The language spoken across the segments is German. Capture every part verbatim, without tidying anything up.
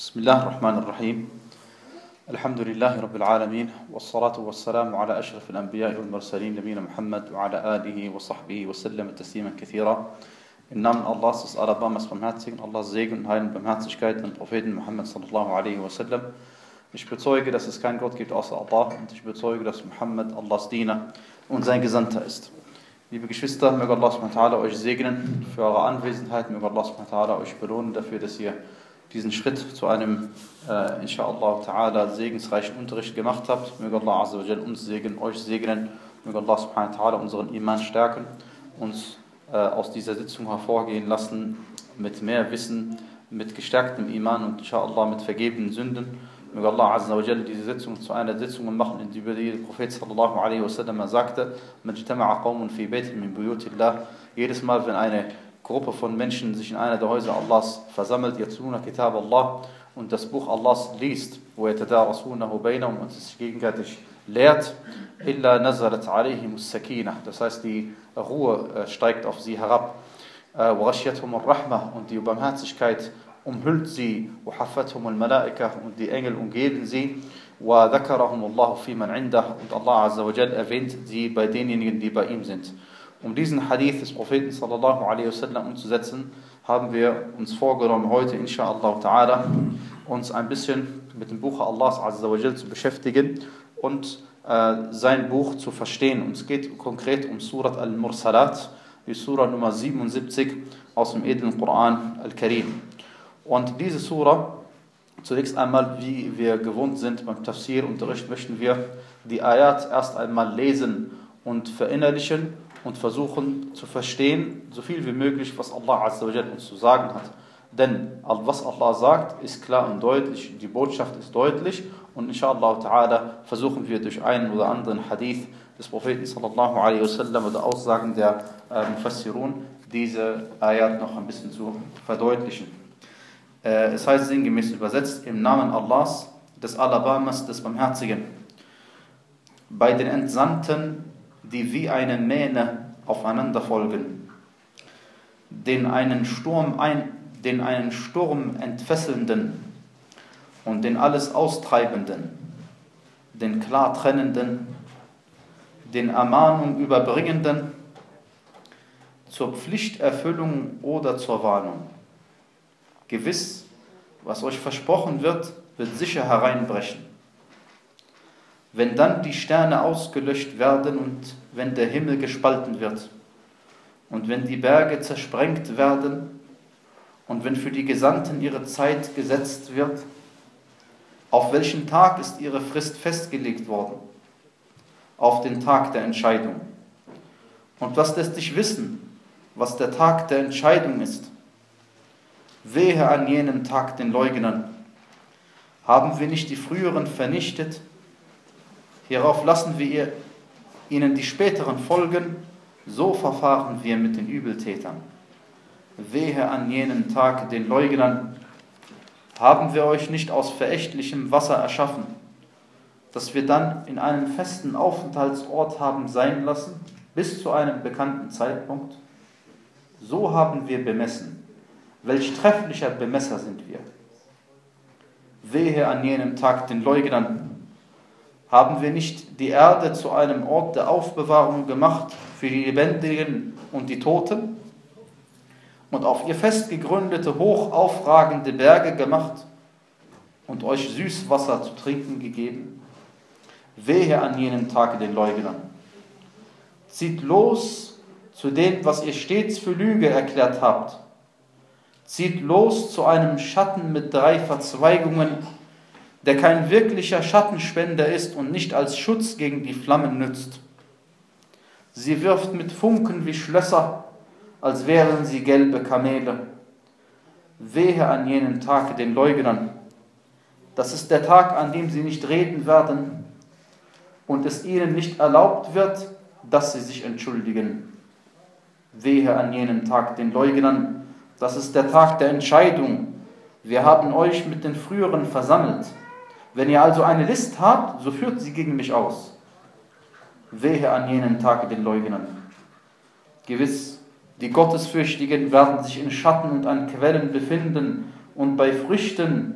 بسم الله الرحمن الرحيم الحمد لله رب العالمين والصلاة والسلام على أشرف الأنبياء والمرسلين نبينا Muhammad وعلى آله وصحبه وسلم تسليما كثيرا. Im Namen Allahs des Alabamas Barmherzigen, Allahs Segen und Heil und Barmherzigkeit und Propheten Muhammad sallallahu alaihi wasallam. Ich bezeuge, dass es keinen Gott gibt außer Allah und ich bezeuge, dass Muhammad Allahs Diener und sein Gesandter ist. Liebe Geschwister, möge Allah subhanahu wa ta'ala euch segnen für eure Anwesenheit, möge Allah subhanahu wa ta'ala euch belohnen dafür, dass ihr diesen Schritt zu einem, äh, inshallah ta'ala, segensreichen Unterricht gemacht habt. Möge Allah azza wa jal uns segnen, euch segnen, möge Allah subhanahu wa ta'ala unseren Iman stärken, uns äh, aus dieser Sitzung hervorgehen lassen mit mehr Wissen, mit gestärktem Iman und inshallah mit vergebenen Sünden. Möge Allah azza wa jal diese Sitzung zu einer Sitzung machen, in der der Prophet sallallahu alaihi wasallam sagte: "Majtama'a qawmun fi baytin min buyutillah." Jedes Mal, wenn eine Gruppe von Menschen sich in einer der Häuser Allahs versammelt, yatluna kitab Allah, und das Buch Allahs liest, wo yatadarasunahu bainahum, und es sich gegenseitig lehrt, illa nazalat alayhimus sakinah, das heißt die Ruhe steigt auf sie herab, wa ghashiyatuhum ar-rahmah, und die Barmherzigkeit umhüllt sie, wa haffathum al-malaika, und die Engel umgeben sie, wa dhakarahum Allahu fi man indah, und Allah azza wa jal erwähnt sie bei denjenigen, die bei ihm sind. Um diesen Hadith des Propheten sallallahu alaihi wasallam umzusetzen, haben wir uns vorgenommen, heute inshallah ta'ala uns ein bisschen mit dem Buch Allahs azza wa jal zu beschäftigen und äh, sein Buch zu verstehen. Und es geht konkret um Surat al-Mursalat, die Surah Nummer siebenundsiebzig aus dem edlen Koran al-Karim. Und diese Surah, zunächst einmal, wie wir gewohnt sind beim Tafsir-Unterricht, möchten wir die Ayat erst einmal lesen und verinnerlichen und versuchen zu verstehen, so viel wie möglich, was Allah azza wa jal uns zu sagen hat. Denn was Allah sagt, ist klar und deutlich, die Botschaft ist deutlich, und inshallah ta'ala versuchen wir durch einen oder anderen Hadith des Propheten sallallahu alaihi wasallam oder Aussagen der äh, Mufassirun diese Ayat noch ein bisschen zu verdeutlichen. Äh, es heißt sinngemäß übersetzt: Im Namen Allahs, des Alabamas, des Barmherzigen, bei den Entsandten, die wie eine Mähne aufeinander folgen, den einen Sturm, ein, den einen Sturm entfesselnden und den alles Austreibenden, den klar Trennenden, den Ermahnung überbringenden, zur Pflichterfüllung oder zur Warnung. Gewiss, was euch versprochen wird, wird sicher hereinbrechen. Wenn dann die Sterne ausgelöscht werden und wenn der Himmel gespalten wird und wenn die Berge zersprengt werden und wenn für die Gesandten ihre Zeit gesetzt wird, auf welchen Tag ist ihre Frist festgelegt worden? Auf den Tag der Entscheidung. Und was lässt dich wissen, was der Tag der Entscheidung ist? Wehe an jenem Tag den Leugnern. Haben wir nicht die früheren vernichtet? Hierauf lassen wir ihnen die späteren folgen, so verfahren wir mit den Übeltätern. Wehe an jenem Tag den Leugnern. Haben wir euch nicht aus verächtlichem Wasser erschaffen, das wir dann in einem festen Aufenthaltsort haben sein lassen, bis zu einem bekannten Zeitpunkt? So haben wir bemessen. Welch trefflicher Bemesser sind wir. Wehe an jenem Tag den Leugnern. Haben wir nicht die Erde zu einem Ort der Aufbewahrung gemacht für die Lebendigen und die Toten und auf ihr fest gegründete, hoch aufragende Berge gemacht und euch Süßwasser zu trinken gegeben? Wehe an jenem Tag den Leugnern. Zieht los zu dem, was ihr stets für Lüge erklärt habt. Zieht los zu einem Schatten mit drei Verzweigungen, der kein wirklicher Schattenspender ist und nicht als Schutz gegen die Flammen nützt. Sie wirft mit Funken wie Schlösser, als wären sie gelbe Kamele. Wehe an jenem Tag den Leugnern. Das ist der Tag, an dem sie nicht reden werden und es ihnen nicht erlaubt wird, dass sie sich entschuldigen. Wehe an jenem Tag den Leugnern. Das ist der Tag der Entscheidung. Wir haben euch mit den früheren versammelt. Wenn ihr also eine List habt, so führt sie gegen mich aus. Wehe an jenen Tag den Leugnern. Gewiss, die Gottesfürchtigen werden sich in Schatten und an Quellen befinden und bei Früchten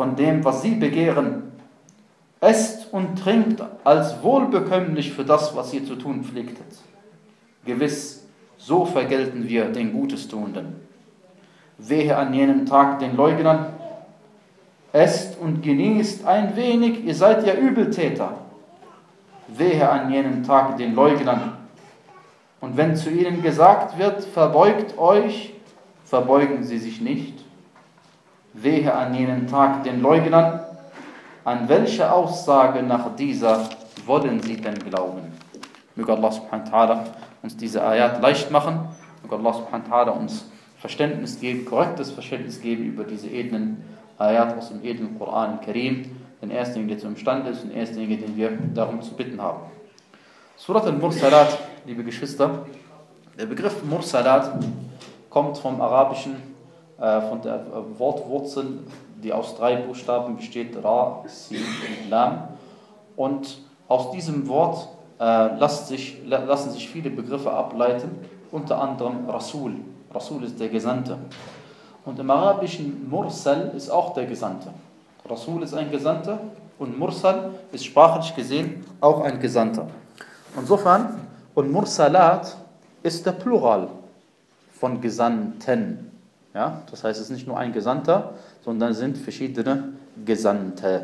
von dem, was sie begehren. Esst und trinkt als wohlbekömmlich für das, was ihr zu tun pflegtet. Gewiss, so vergelten wir den Gutestuenden. Wehe an jenem Tag den Leugnern. Esst und genießt ein wenig, ihr seid ja Übeltäter. Wehe an jenem Tag den Leugnern. Und wenn zu ihnen gesagt wird, verbeugt euch, verbeugen sie sich nicht. Wehe an jenem Tag den Leugnern. An welche Aussage nach dieser wollen sie denn glauben? Möge Allah subhanahu wa ta'ala uns diese Ayat leicht machen. Möge Allah subhanahu wa ta'ala uns Verständnis geben, korrektes Verständnis geben über diese edlen Ayat aus dem edlen Koran Karim, den ersten, der zu imstande ist und den ersten, den wir darum zu bitten haben. Surat al-Mursalat, liebe Geschwister, der Begriff Mursalat kommt vom Arabischen, äh, von der Wortwurzel, die aus drei Buchstaben besteht, Ra, Sin und Lam. Und aus diesem Wort äh, lassen, sich, lassen sich viele Begriffe ableiten, unter anderem Rasul. Rasul ist der Gesandte. Und im Arabischen Mursal ist auch der Gesandte. Rasul ist ein Gesandter und Mursal ist sprachlich gesehen auch ein Gesandter. Insofern, und Mursalat ist der Plural von Gesandten. Ja, das heißt, es ist nicht nur ein Gesandter, sondern es sind verschiedene Gesandte.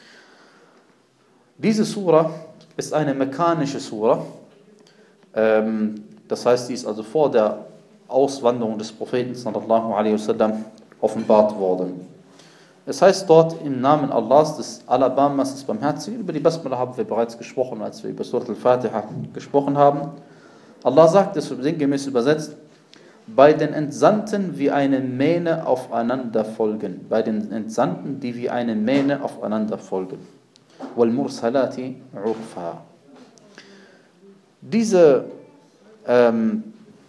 Diese Sura ist eine mekkanische Sura. Ähm, das heißt, sie ist also vor der Auswanderung des Propheten sallallahu alaihi wasallam offenbart worden. Es heißt dort im Namen Allahs, des Alabamas, des Barmherzigen. Über die Basmala haben wir bereits gesprochen, als wir über Surat al-Fatiha gesprochen haben. Allah sagt es sinngemäß übersetzt: Bei den Entsandten wie eine Mähne aufeinander folgen. Bei den Entsandten, die wie eine Mähne aufeinander folgen. Wal Mursalati urfa. Diese ähm,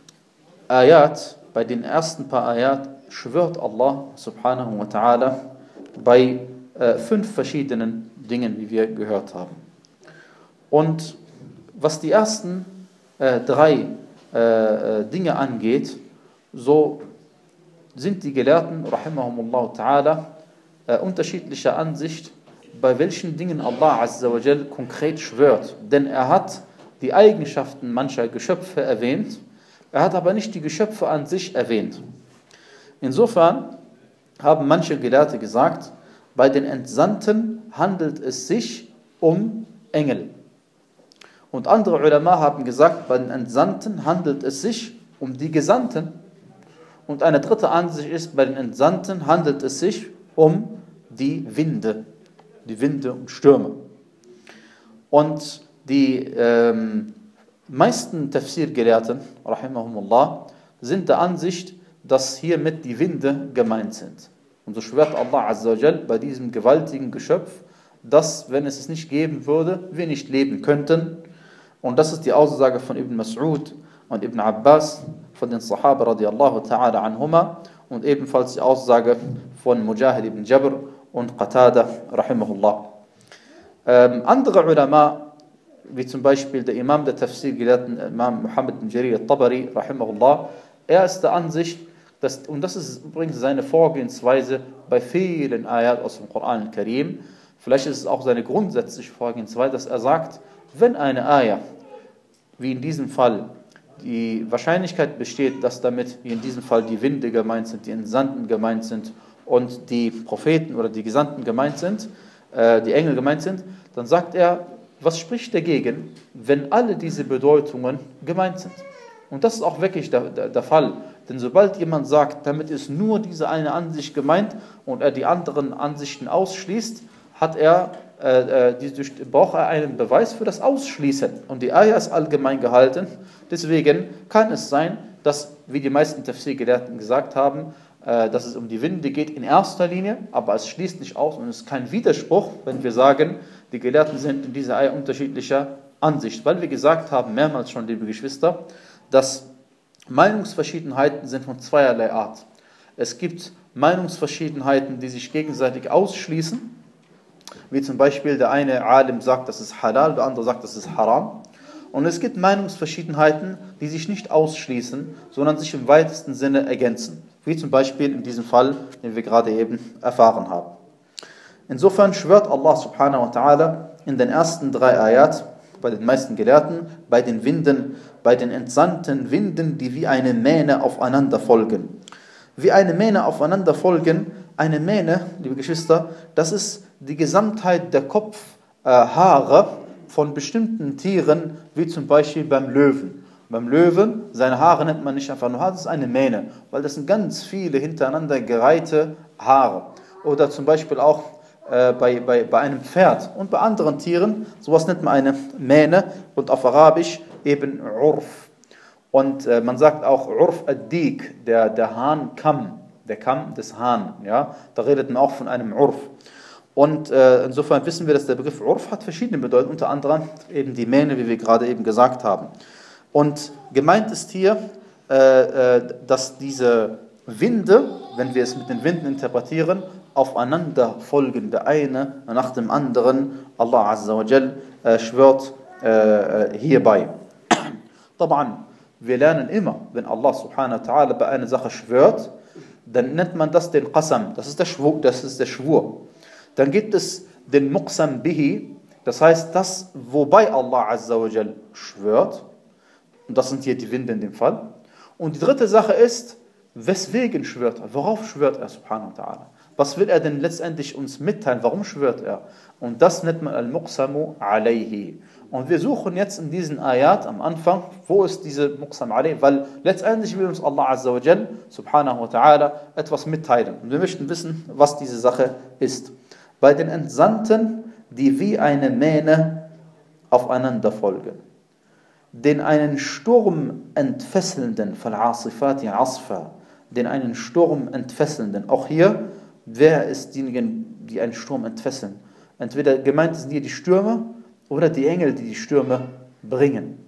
Ayat, bei den ersten paar Ayat, schwört Allah subhanahu wa ta'ala bei äh, fünf verschiedenen Dingen, wie wir gehört haben. Und was die ersten äh, drei äh, Dinge angeht, so sind die Gelehrten, rahimahumullah ta'ala, äh, unterschiedlicher Ansicht, bei welchen Dingen Allah azza wa jal konkret schwört. Denn er hat die Eigenschaften mancher Geschöpfe erwähnt, er hat aber nicht die Geschöpfe an sich erwähnt. Insofern haben manche Gelehrte gesagt, bei den Entsandten handelt es sich um Engel. Und andere Ulama haben gesagt, bei den Entsandten handelt es sich um die Gesandten. Und eine dritte Ansicht ist, bei den Entsandten handelt es sich um die Winde, die Winde und Stürme. Und die ähm, meisten Tafsir-Gelehrten, rahimahumullah, sind der Ansicht, dass hiermit die Winde gemeint sind. Und so schwört Allah azza wa jal bei diesem gewaltigen Geschöpf, dass, wenn es es nicht geben würde, wir nicht leben könnten. Und das ist die Aussage von Ibn Mas'ud und Ibn Abbas, von den Sahaba radiallahu ta'ala anhuma, und ebenfalls die Aussage von Mujahid ibn Jabr und Qatada rahimahullah. Ähm, andere Ulama, wie zum Beispiel der Imam der Tafsir-Gelehrten, Imam Muhammad bin Jarir al-Tabari rahimahullah, er ist der Ansicht, dass, und das ist übrigens seine Vorgehensweise bei vielen Ayat aus dem Koran al-Karim, vielleicht ist es auch seine grundsätzliche Vorgehensweise, dass er sagt, wenn eine Ayah, wie in diesem Fall, die Wahrscheinlichkeit besteht, dass damit, wie in diesem Fall, die Winde gemeint sind, die Entsandten gemeint sind und die Propheten oder die Gesandten gemeint sind, äh, die Engel gemeint sind, dann sagt er, was spricht dagegen, wenn alle diese Bedeutungen gemeint sind? Und das ist auch wirklich der, der, der Fall. Denn sobald jemand sagt, damit ist nur diese eine Ansicht gemeint und er die anderen Ansichten ausschließt, hat er, äh, die, braucht er einen Beweis für das Ausschließen. Und die Ayah ist allgemein gehalten. Deswegen kann es sein, dass, wie die meisten Tafsir-Gelehrten gesagt haben, äh, dass es um die Winde geht in erster Linie, aber es schließt nicht aus und es ist kein Widerspruch, wenn wir sagen, die Gelehrten sind in dieser Ayah unterschiedlicher Ansicht. Weil wir gesagt haben, mehrmals schon, liebe Geschwister, dass Meinungsverschiedenheiten sind von zweierlei Art. Es gibt Meinungsverschiedenheiten, die sich gegenseitig ausschließen, wie zum Beispiel der eine Alim sagt, das ist halal, der andere sagt, das ist haram. Und es gibt Meinungsverschiedenheiten, die sich nicht ausschließen, sondern sich im weitesten Sinne ergänzen, wie zum Beispiel in diesem Fall, den wir gerade eben erfahren haben. Insofern schwört Allah subhanahu wa ta'ala in den ersten drei Ayat, bei den meisten Gelehrten, bei den Winden, bei den entsandten Winden, die wie eine Mähne aufeinander folgen. Wie eine Mähne aufeinander folgen, eine Mähne, liebe Geschwister, das ist die Gesamtheit der Kopfhaare äh, von bestimmten Tieren, wie zum Beispiel beim Löwen. Beim Löwen, seine Haare nennt man nicht einfach nur Haare, das ist eine Mähne, weil das sind ganz viele hintereinander gereihte Haare. Oder zum Beispiel auch äh, bei, bei, bei einem Pferd und bei anderen Tieren, sowas nennt man eine Mähne und auf Arabisch eben Urf. Und äh, man sagt auch Urf ad-Dik, der, der Hahnkamm, der Kamm des Hahn. Ja? Da redet man auch von einem Urf. Und äh, insofern wissen wir, dass der Begriff Urf hat verschiedene Bedeutungen, unter anderem eben die Mähne, wie wir gerade eben gesagt haben. Und gemeint ist hier, äh, äh, dass diese Winde, wenn wir es mit den Winden interpretieren, aufeinander folgen, der eine nach dem anderen. Allah Azza wa Jal äh, schwört äh, hierbei. Taban, wir lernen immer, wenn Allah Subhanahu wa Ta'ala bei einer Sache schwört, dann nennt man das den Qasam, das ist der Schwur. Das ist der Schwur. Dann gibt es den Muqsam bihi, das heißt das, wobei Allah Azza wa Jal schwört. Und das sind hier die Winde in dem Fall. Und die dritte Sache ist, weswegen schwört er? Worauf schwört er, subhanahu wa ta'ala? Was will er denn letztendlich uns mitteilen? Warum schwört er? Und das nennt man al-Muqsamu alayhi. Und wir suchen jetzt in diesen Ayat am Anfang, wo ist diese Muqsam alayhi? Weil letztendlich will uns Allah Azza wa Jal, subhanahu wa ta'ala, etwas mitteilen. Und wir möchten wissen, was diese Sache ist. Bei den Entsandten, die wie eine Mähne aufeinander folgen, den einen Sturm entfesselnden, فَالْعَاصِفَاتِ عَصْفًا, den einen Sturm entfesselnden. Auch hier, wer ist diejenigen, die einen Sturm entfesseln? Entweder gemeint sind hier die Stürme oder die Engel, die die Stürme bringen.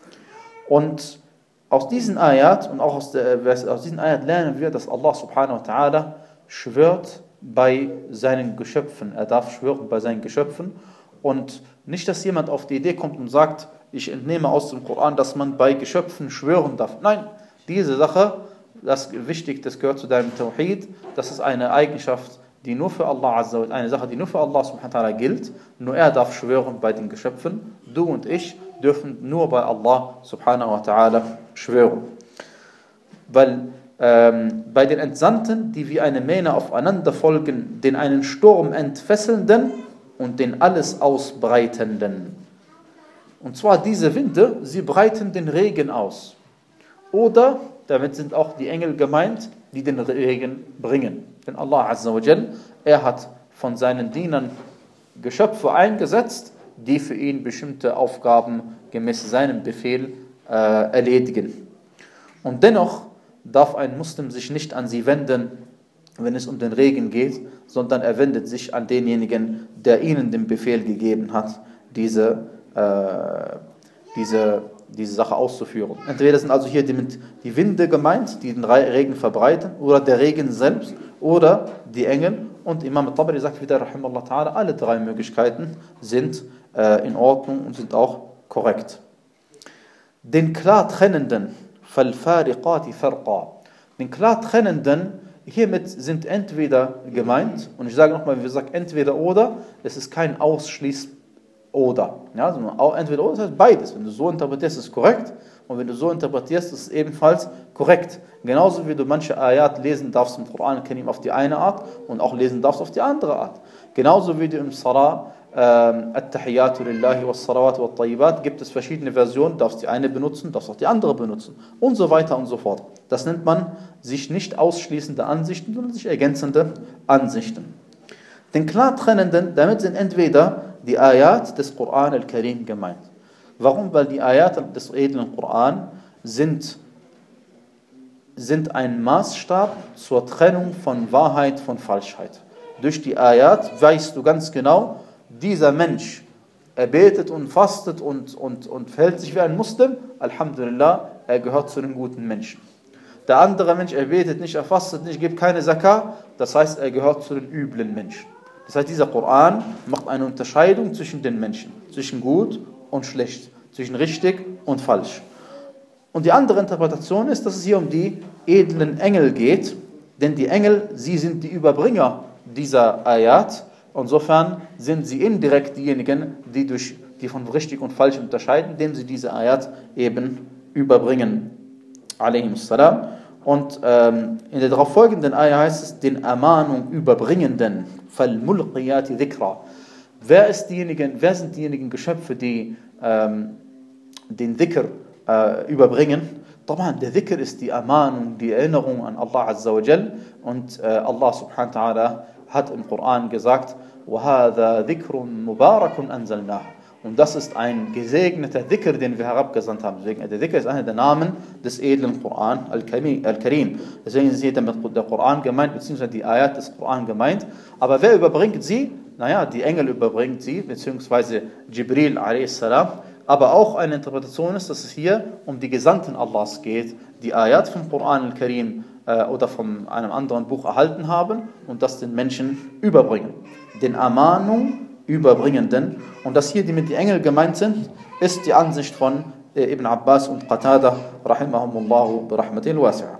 Und aus diesen Ayat und auch aus, der, aus diesen Ayat lernen wir, dass Allah subhanahu wa ta'ala schwört bei seinen Geschöpfen. Er darf schwören bei seinen Geschöpfen. Und nicht, dass jemand auf die Idee kommt und sagt, ich entnehme aus dem Koran, dass man bei Geschöpfen schwören darf. Nein, diese Sache, das ist wichtig, das gehört zu deinem Tawhid. Das ist eine Eigenschaft, die nur für Allah Azza wa Jalla, eine Sache, die nur für Allah subhanahu wa ta'ala gilt. Nur er darf schwören bei den Geschöpfen. Du und ich dürfen nur bei Allah subhanahu wa ta'ala schwören. Weil ähm, bei den Entsandten, die wie eine Mähne aufeinander folgen, den einen Sturm entfesselnden und den alles ausbreitenden. Und zwar diese Winde, sie breiten den Regen aus. Oder, damit sind auch die Engel gemeint, die den Regen bringen. Denn Allah Azza wa Jal, er hat von seinen Dienern Geschöpfe eingesetzt, die für ihn bestimmte Aufgaben gemäß seinem Befehl äh, erledigen. Und dennoch darf ein Muslim sich nicht an sie wenden, wenn es um den Regen geht, sondern er wendet sich an denjenigen, der ihnen den Befehl gegeben hat, diese, äh, diese, diese Sache auszuführen. Entweder sind also hier die, die Winde gemeint, die den Regen verbreiten, oder der Regen selbst, oder die Engel. Und Imam al-Tabari sagt wieder, rahimallah ta'ala, alle drei Möglichkeiten sind äh, in Ordnung und sind auch korrekt. Den klar trennenden, فَالْفَارِقَاتِ فَرْقًا, den klar trennenden, hiermit sind entweder gemeint, und ich sage nochmal, wie gesagt, entweder oder, es ist kein Ausschließ oder. Ja, also entweder oder, das heißt beides. Wenn du so interpretierst, ist es korrekt, und wenn du so interpretierst, ist es ebenfalls korrekt. Genauso wie du manche Ayat lesen darfst im Koran al-Karim auf die eine Art und auch lesen darfst auf die andere Art. Genauso wie du im Salah At-Tahiyyatu lillahi was-Salawat wat-Tayyibat gibt es verschiedene Versionen, darfst die eine benutzen, darfst auch die andere benutzen und so weiter und so fort. Das nennt man sich nicht ausschließende Ansichten, sondern sich ergänzende Ansichten. Den klar trennenden, damit sind entweder die Ayat des Koran al-Karim gemeint. Warum? Weil die Ayat des edlen Koran sind, sind ein Maßstab zur Trennung von Wahrheit von Falschheit. Durch die Ayat weißt du ganz genau, dieser Mensch, er betet und fastet und, und, und verhält sich wie ein Muslim, Alhamdulillah, er gehört zu den guten Menschen. Der andere Mensch, er betet nicht, er fastet nicht, gibt keine Zakah, das heißt, er gehört zu den üblen Menschen. Das heißt, dieser Koran macht eine Unterscheidung zwischen den Menschen, zwischen gut und schlecht, zwischen richtig und falsch. Und die andere Interpretation ist, dass es hier um die edlen Engel geht, denn die Engel, sie sind die Überbringer dieser Ayat, Insofern sind sie indirekt diejenigen, die, durch, die von richtig und falsch unterscheiden, indem sie diese Ayat eben überbringen. Alaihimussalam. Und ähm, in der darauf folgenden Ayat heißt es, den Ermahnung überbringenden, فَالْمُلْقِيَاتِ ذِكْرًا. Wer, ist diejenigen, wer sind diejenigen Geschöpfe, die ähm, den Dhikr äh, überbringen? Der Dhikr ist die Ermahnung, die Erinnerung an Allah Azza wa Jal. Und äh, Allah subhanahu wa ta'ala hat im Koran gesagt, وَهَذَا ذِكْرٌ مُبَارَكٌ أَنزَلْنَاهُ. Und das ist ein gesegneter Dhikr, den wir herabgesandt haben. Deswegen, der Dhikr ist einer der Namen des edlen Koran, Al-Karim. Deswegen ist hier damit der Koran gemeint, beziehungsweise die Ayat des Koran gemeint. Aber wer überbringt sie? Naja, die Engel überbringt sie, beziehungsweise Jibril a s. Aber auch eine Interpretation ist, dass es hier um die Gesandten Allahs geht, die Ayat vom Koran Al-Karim äh, oder von einem anderen Buch erhalten haben und das den Menschen überbringen. Den Ermahnung überbringenden. Und dass hier die mit die Engel gemeint sind, ist die Ansicht von äh, Ibn Abbas und Qatada, rahimahumullahu bi rahmatil wasi'a.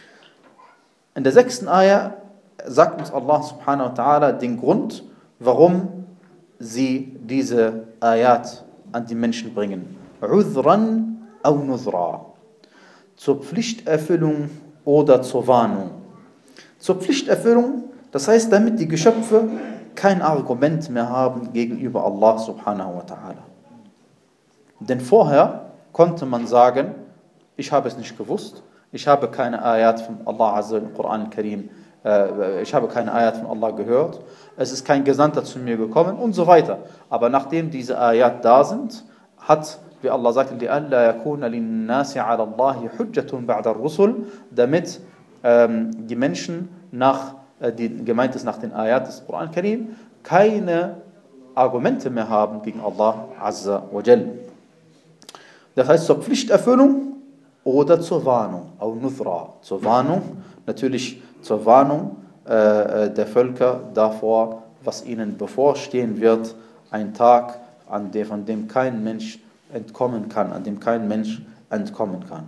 In der sechsten Ayah sagt uns Allah subhanahu wa ta'ala den Grund, warum sie diese Ayat an die Menschen bringen. Udhran aw nuzra. Zur Pflichterfüllung oder zur Warnung. Zur Pflichterfüllung, das heißt, damit die Geschöpfe kein Argument mehr haben gegenüber Allah subhanahu wa ta'ala. Denn vorher konnte man sagen, ich habe es nicht gewusst, ich habe keine Ayat von Allah Azza im Koran al-Karim, äh, ich habe keine Ayat von Allah gehört, es ist kein Gesandter zu mir gekommen und so weiter. Aber nachdem diese Ayat da sind, hat, wie Allah sagt, لِأَلَّا يَكُونَ لِلنَّاسِ عَلَى اللَّهِ حُجَّةٌ بَعْدَ الرُّسُلِ, damit ähm, die Menschen nach die gemeint ist nach den Ayat des Koran al-Karim, keine Argumente mehr haben gegen Allah Azza wa Jal. Das heißt zur Pflichterfüllung oder zur Warnung, au Nuthra, zur Warnung, natürlich zur Warnung äh, der Völker davor, was ihnen bevorstehen wird, ein Tag, an dem, von dem kein Mensch entkommen kann, an dem kein Mensch entkommen kann.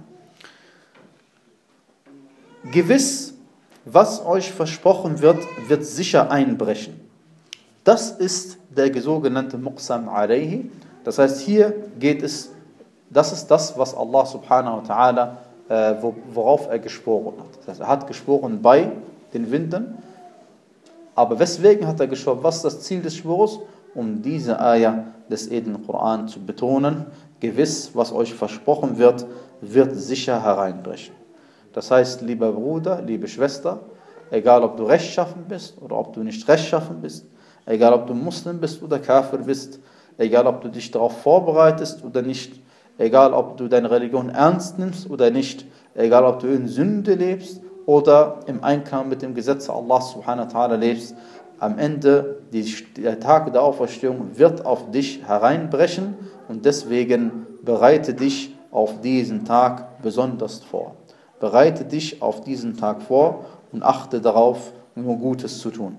Gewiss, was euch versprochen wird, wird sicher einbrechen. Das ist der sogenannte Muqsam alayhi. Das heißt, hier geht es, das ist das, was Allah subhanahu wa ta'ala, äh, worauf er geschworen hat. Das heißt, er hat geschworen bei den Winden. Aber weswegen hat er geschworen? Was ist das Ziel des Schwurs? Um diese Ayah des edlen Koran zu betonen. Gewiss, was euch versprochen wird, wird sicher hereinbrechen. Das heißt, lieber Bruder, liebe Schwester, egal ob du rechtschaffen bist oder ob du nicht rechtschaffen bist, egal ob du Muslim bist oder Kafir bist, egal ob du dich darauf vorbereitest oder nicht, egal ob du deine Religion ernst nimmst oder nicht, egal ob du in Sünde lebst oder im Einklang mit dem Gesetz Allah subhanahu wa ta'ala lebst, am Ende, die, der Tag der Auferstehung wird auf dich hereinbrechen und deswegen bereite dich auf diesen Tag besonders vor. Bereite dich auf diesen Tag vor und achte darauf, nur Gutes zu tun.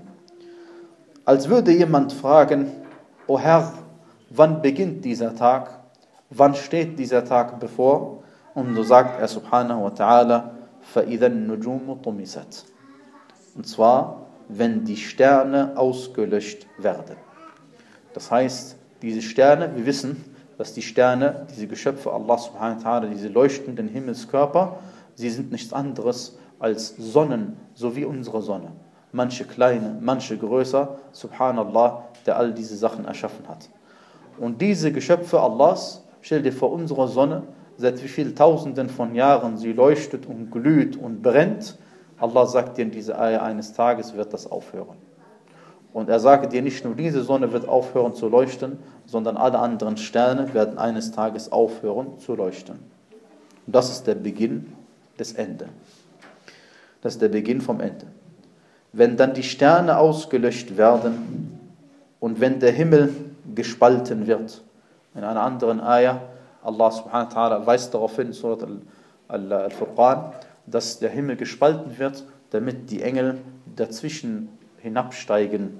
Als würde jemand fragen, O Herr, wann beginnt dieser Tag? Wann steht dieser Tag bevor? Und so sagt er subhanahu wa ta'ala, فَإِذَا النُّجُومُ طُمِسَتْ. Und zwar, wenn die Sterne ausgelöscht werden. Das heißt, diese Sterne, wir wissen, dass die Sterne, diese Geschöpfe Allah subhanahu wa ta'ala, diese leuchtenden Himmelskörper, sie sind nichts anderes als Sonnen, so wie unsere Sonne. Manche kleine, manche größer, subhanallah, der all diese Sachen erschaffen hat. Und diese Geschöpfe Allahs, stell dir vor, unsere Sonne, seit wie vielen Tausenden von Jahren sie leuchtet und glüht und brennt. Allah sagt dir in dieser Ayah, eines Tages wird das aufhören. Und er sagt dir, nicht nur diese Sonne wird aufhören zu leuchten, sondern alle anderen Sterne werden eines Tages aufhören zu leuchten. Und das ist der Beginn des Ende. Das ist der Beginn vom Ende. Wenn dann die Sterne ausgelöscht werden und wenn der Himmel gespalten wird, in einer anderen Ayah, Allah subhanahu wa ta'ala weist darauf hin, Surat Al-Furqan, dass der Himmel gespalten wird, damit die Engel dazwischen hinabsteigen.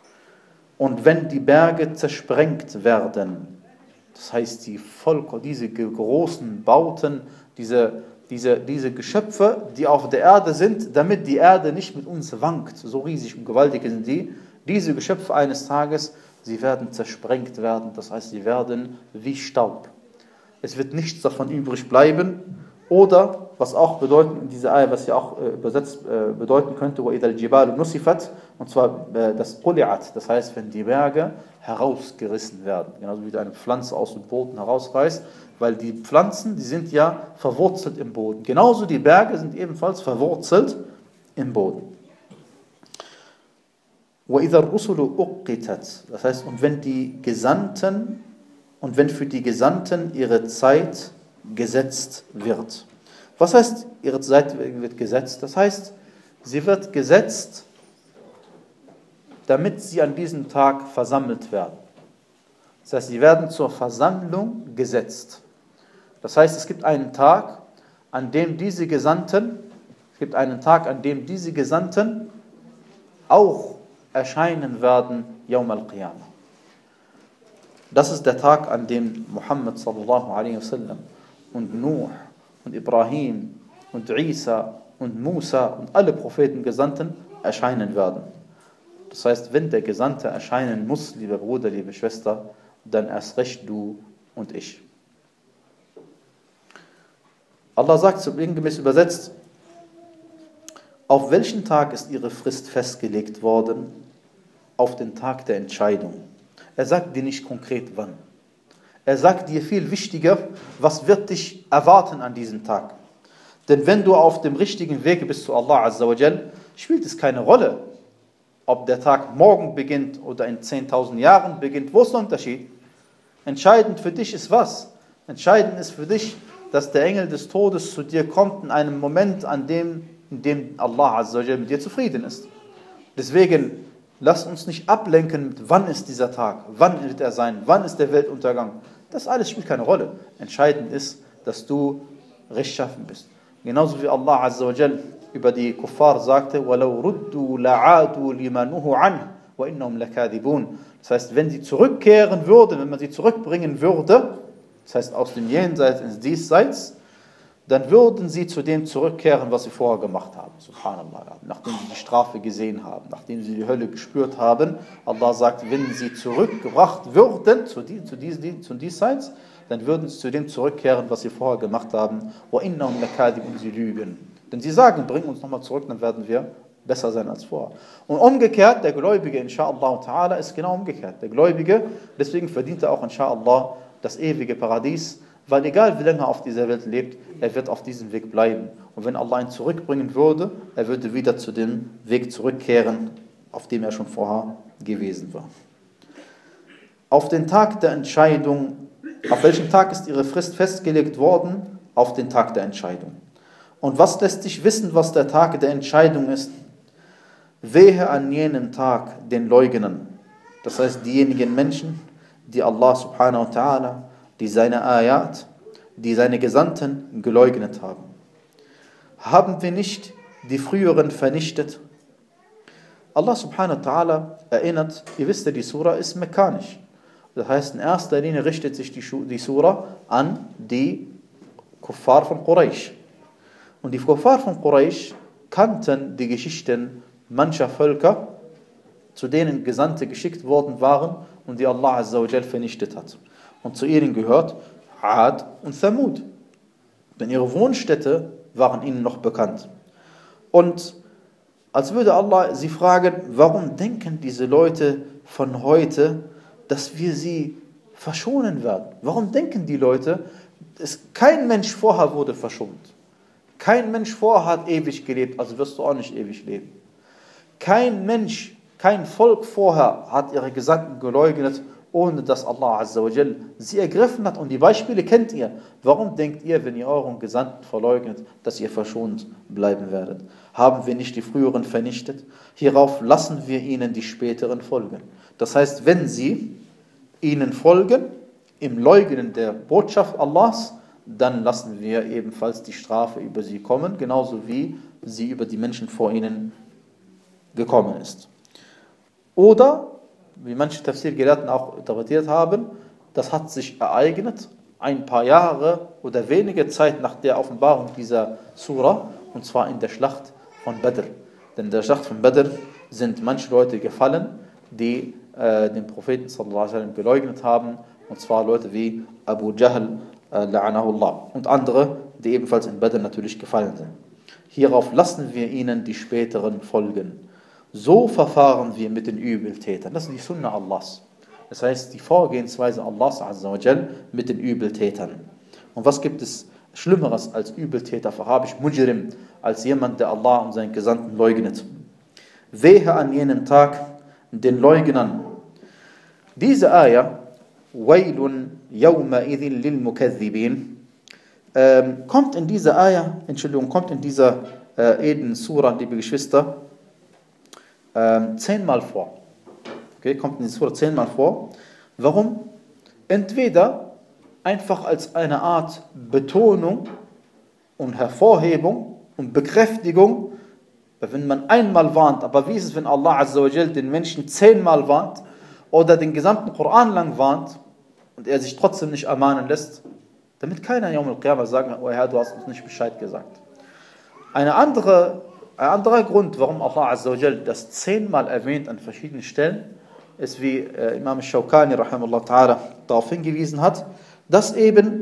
Und wenn die Berge zersprengt werden, das heißt die Volk, diese großen Bauten, diese Diese, diese Geschöpfe, die auf der Erde sind, damit die Erde nicht mit uns wankt, so riesig und gewaltig sind die, Diese Geschöpfe eines Tages, sie werden zersprengt werden, das heißt, sie werden wie Staub. Es wird nichts davon übrig bleiben. Oder, was auch bedeuten, in dieser Ayah, was ja auch äh, übersetzt äh, bedeuten könnte, وَإِذَا الْجِبَالُ نُصِفَتْ, und zwar äh, das Quli'at, das heißt, wenn die Berge herausgerissen werden, genauso wie du eine Pflanze aus dem Boden herausreißt, weil die Pflanzen, die sind ja verwurzelt im Boden. Genauso die Berge sind ebenfalls verwurzelt im Boden. وَإِذَا الرُّسُلُ أُقِّتَتْ, das heißt, und wenn die Gesandten, und wenn für die Gesandten ihre Zeit gesetzt wird. Was heißt, ihre Zeit wird gesetzt? Das heißt, sie wird gesetzt, damit sie an diesem Tag versammelt werden. Das heißt, sie werden zur Versammlung gesetzt. Das heißt, es gibt einen Tag, an dem diese Gesandten, es gibt einen Tag, an dem diese Gesandten auch erscheinen werden, Yawm al-Qiyamah. Das ist der Tag, an dem Muhammad sallallahu alaihi wasallam und Nuh und Ibrahim und Isa und Musa und alle Propheten Gesandten erscheinen werden. Das heißt, wenn der Gesandte erscheinen muss, lieber Bruder, liebe Schwester, dann erst recht du und ich. Allah sagt, so sinngemäß übersetzt, auf welchen Tag ist ihre Frist festgelegt worden? Auf den Tag der Entscheidung. Er sagt dir nicht konkret wann. Er sagt dir viel wichtiger, was wird dich erwarten an diesem Tag. Denn wenn du auf dem richtigen Weg bist zu Allah Azza wa Jal, spielt es keine Rolle, ob der Tag morgen beginnt oder in zehntausend Jahren beginnt. Wo ist der Unterschied? Entscheidend für dich ist was? Entscheidend ist für dich, dass der Engel des Todes zu dir kommt in einem Moment, an dem, in dem Allah Azza wa Jal mit dir zufrieden ist. Deswegen, lass uns nicht ablenken mit, wann ist dieser Tag, wann wird er sein, wann ist der Weltuntergang. Das alles spielt keine Rolle. Entscheidend ist, dass du rechtschaffen bist. Genauso wie Allah Azza wa Jal über die Kuffar sagte, وَلَوْ رُدُّوا لَعَادُوا لِمَا نُهُوا عَنْهُ وَإِنَّهُمْ لَكَاذِبُونَ. Das heißt, wenn sie zurückkehren würden, wenn man sie zurückbringen würde, das heißt aus dem Jenseits ins Diesseits, dann würden sie zu dem zurückkehren, was sie vorher gemacht haben. Subhanallah. Nachdem sie die Strafe gesehen haben, nachdem sie die Hölle gespürt haben. Allah sagt, wenn sie zurückgebracht würden zu, die, zu, die, zu Diesseits, dann würden sie zu dem zurückkehren, was sie vorher gemacht haben. وَإِنَّهُمْ لَكَاذِبُونَ, und sie lügen. Denn sie sagen, bring uns nochmal zurück, dann werden wir besser sein als vorher. Und umgekehrt, der Gläubige, inshaAllah ta'ala, ist genau umgekehrt. Der Gläubige, deswegen verdient er auch, inshaAllah, das ewige Paradies, weil egal wie lange er auf dieser Welt lebt, er wird auf diesem Weg bleiben. Und wenn Allah ihn zurückbringen würde, er würde wieder zu dem Weg zurückkehren, auf dem er schon vorher gewesen war. Auf den Tag der Entscheidung, auf welchem Tag ist ihre Frist festgelegt worden? Auf den Tag der Entscheidung. Und was lässt dich wissen, was der Tag der Entscheidung ist? Wehe an jenem Tag den Leugnern. Das heißt, diejenigen Menschen, die Allah subhanahu wa ta'ala, die seine Ayat, die seine Gesandten geleugnet haben. Haben wir nicht die früheren vernichtet? Allah subhanahu wa ta'ala erinnert, ihr wisst ja, die Sura ist mekanisch. Das heißt, in erster Linie richtet sich die, die Sura an die Kuffar von Quraysh. Und die Kuffar von Quraysh kannten die Geschichten mancher Völker, zu denen Gesandte geschickt worden waren und die Allah Azza wa Jal vernichtet hat. Und zu ihnen gehört Ad und Thamud. Denn ihre Wohnstätte waren ihnen noch bekannt. Und als würde Allah sie fragen, warum denken diese Leute von heute, dass wir sie verschonen werden? Warum denken die Leute, dass kein Mensch vorher wurde verschont? Kein Mensch vorher hat ewig gelebt, also wirst du auch nicht ewig leben. Kein Mensch, kein Volk vorher hat ihre Gesandten geleugnet, ohne dass Allah Azza wa Jal sie ergriffen hat. Und die Beispiele kennt ihr. Warum denkt ihr, wenn ihr euren Gesandten verleugnet, dass ihr verschont bleiben werdet? Haben wir nicht die früheren vernichtet? Hierauf lassen wir ihnen die späteren folgen. Das heißt, wenn sie ihnen folgen, im Leugnen der Botschaft Allahs, dann lassen wir ebenfalls die Strafe über sie kommen, genauso wie sie über die Menschen vor ihnen gekommen ist. Oder, wie manche Tafsir-Gelehrten auch interpretiert haben, das hat sich ereignet, ein paar Jahre oder wenige Zeit nach der Offenbarung dieser Sura, und zwar in der Schlacht von Badr. Denn in der Schlacht von Badr sind manche Leute gefallen, die äh, den Propheten sallallahu alaihi wasallam geleugnet haben, und zwar Leute wie Abu Jahl, äh, la'anahullah, und andere, die ebenfalls in Badr natürlich gefallen sind. Hierauf lassen wir ihnen die späteren Folgen. So verfahren wir mit den Übeltätern. Das ist die Sunna Allahs. Das heißt, die Vorgehensweise Allahs azza wa jal mit den Übeltätern. Und was gibt es Schlimmeres als Übeltäter, Verhabisch, Mujrim, als jemand, der Allah und seinen Gesandten leugnet? Wehe an jenem Tag den Leugnern. Diese Ayah, Wailun yawma idhin lil mukaththibin, ähm, kommt in dieser Ayah, Entschuldigung, kommt in dieser äh, Eden Surah, liebe Geschwister, ähm, zehnmal vor. Okay, kommt in dieser Surah zehnmal vor. Warum? Entweder einfach als eine Art Betonung und Hervorhebung und Bekräftigung, wenn man einmal warnt, aber wie ist es, wenn Allah azza wa jal den Menschen zehnmal warnt oder den gesamten Koran lang warnt und er sich trotzdem nicht ermahnen lässt, damit keiner Yawm al-Qiyamah sagen, oh Herr, du hast uns nicht Bescheid gesagt. Eine andere, ein anderer Grund, warum Allah azza wa jal das zehnmal erwähnt an verschiedenen Stellen, ist, wie äh, Imam Shawkani rahimahullah ta'ala darauf hingewiesen hat, dass eben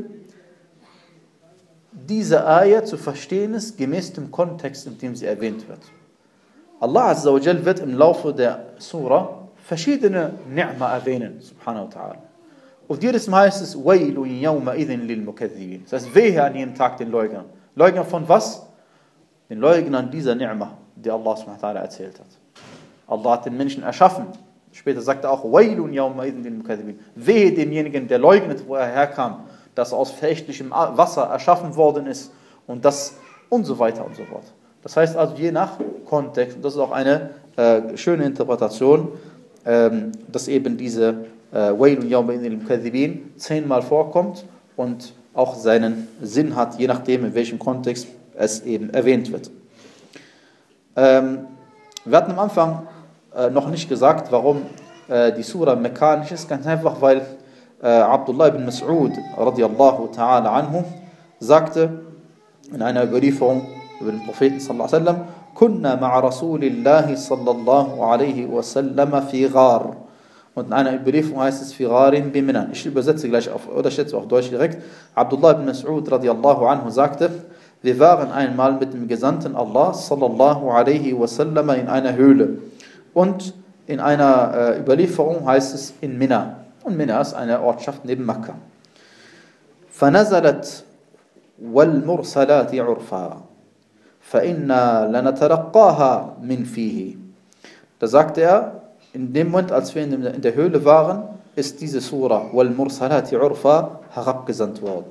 diese Ayah zu verstehen ist, gemäß dem Kontext, in dem sie erwähnt wird. Allah azza wa jal wird im Laufe der Surah verschiedene Ni'ma erwähnen, subhanahu wa ta'ala. Und jedes Mal heißt es, Wailun yawma idhin lil mukaththibin. Das heißt, wehe an jedem Tag den Leugnern. Leugner von was? Den Leugnern dieser Ni'ma, die Allah subhanahu wa ta'ala erzählt hat. Allah hat den Menschen erschaffen. Später sagt er auch, Wailun yawma idhin lil mukaththibin. Wehe demjenigen, der leugnet, wo er herkam, dass er aus verächtlichem Wasser erschaffen worden ist und das und so weiter und so fort. Das heißt also, je nach Kontext, und das ist auch eine äh, schöne Interpretation, ähm, dass eben diese Wailun yawma idhin lil mukaththibin zehnmal vorkommt und auch seinen Sinn hat, je nachdem, in welchem Kontext es eben erwähnt wird. Ähm, wir hatten am Anfang äh, noch nicht gesagt, warum äh, die Surah mekanisch ist, ganz einfach, weil äh, Abdullah ibn Mas'ud radiyallahu ta'ala anhu sagte in einer Überlieferung über den Propheten sallallahu alaihi wasallam, kunna ma'a rasulillahi sallallahu alaihi wasallam fi ghar. Und in einer Überlieferung heißt es Firarim biminan. Ich übersetze gleich auf, oder ich setze auf Deutsch direkt. Abdullah ibn Mas'ud radiyallahu anhu sagte, wir waren einmal mit dem Gesandten Allah sallallahu alaihi wasallam in einer Höhle. Und in einer äh, Überlieferung heißt es in Mina. Und Mina ist eine Ortschaft neben Mekka. فَنَزَلَتْ وَالْمُرْسَلَاتِ عُرْفًا فَإِنَّا لَنَتَلَقَّاهَا مِنْ فِيهِ. Da sagte er, in dem Moment, als wir in der Höhle waren, ist diese Surah وَالْمُرْسَلَاتِ عُرْفًا herabgesandt worden.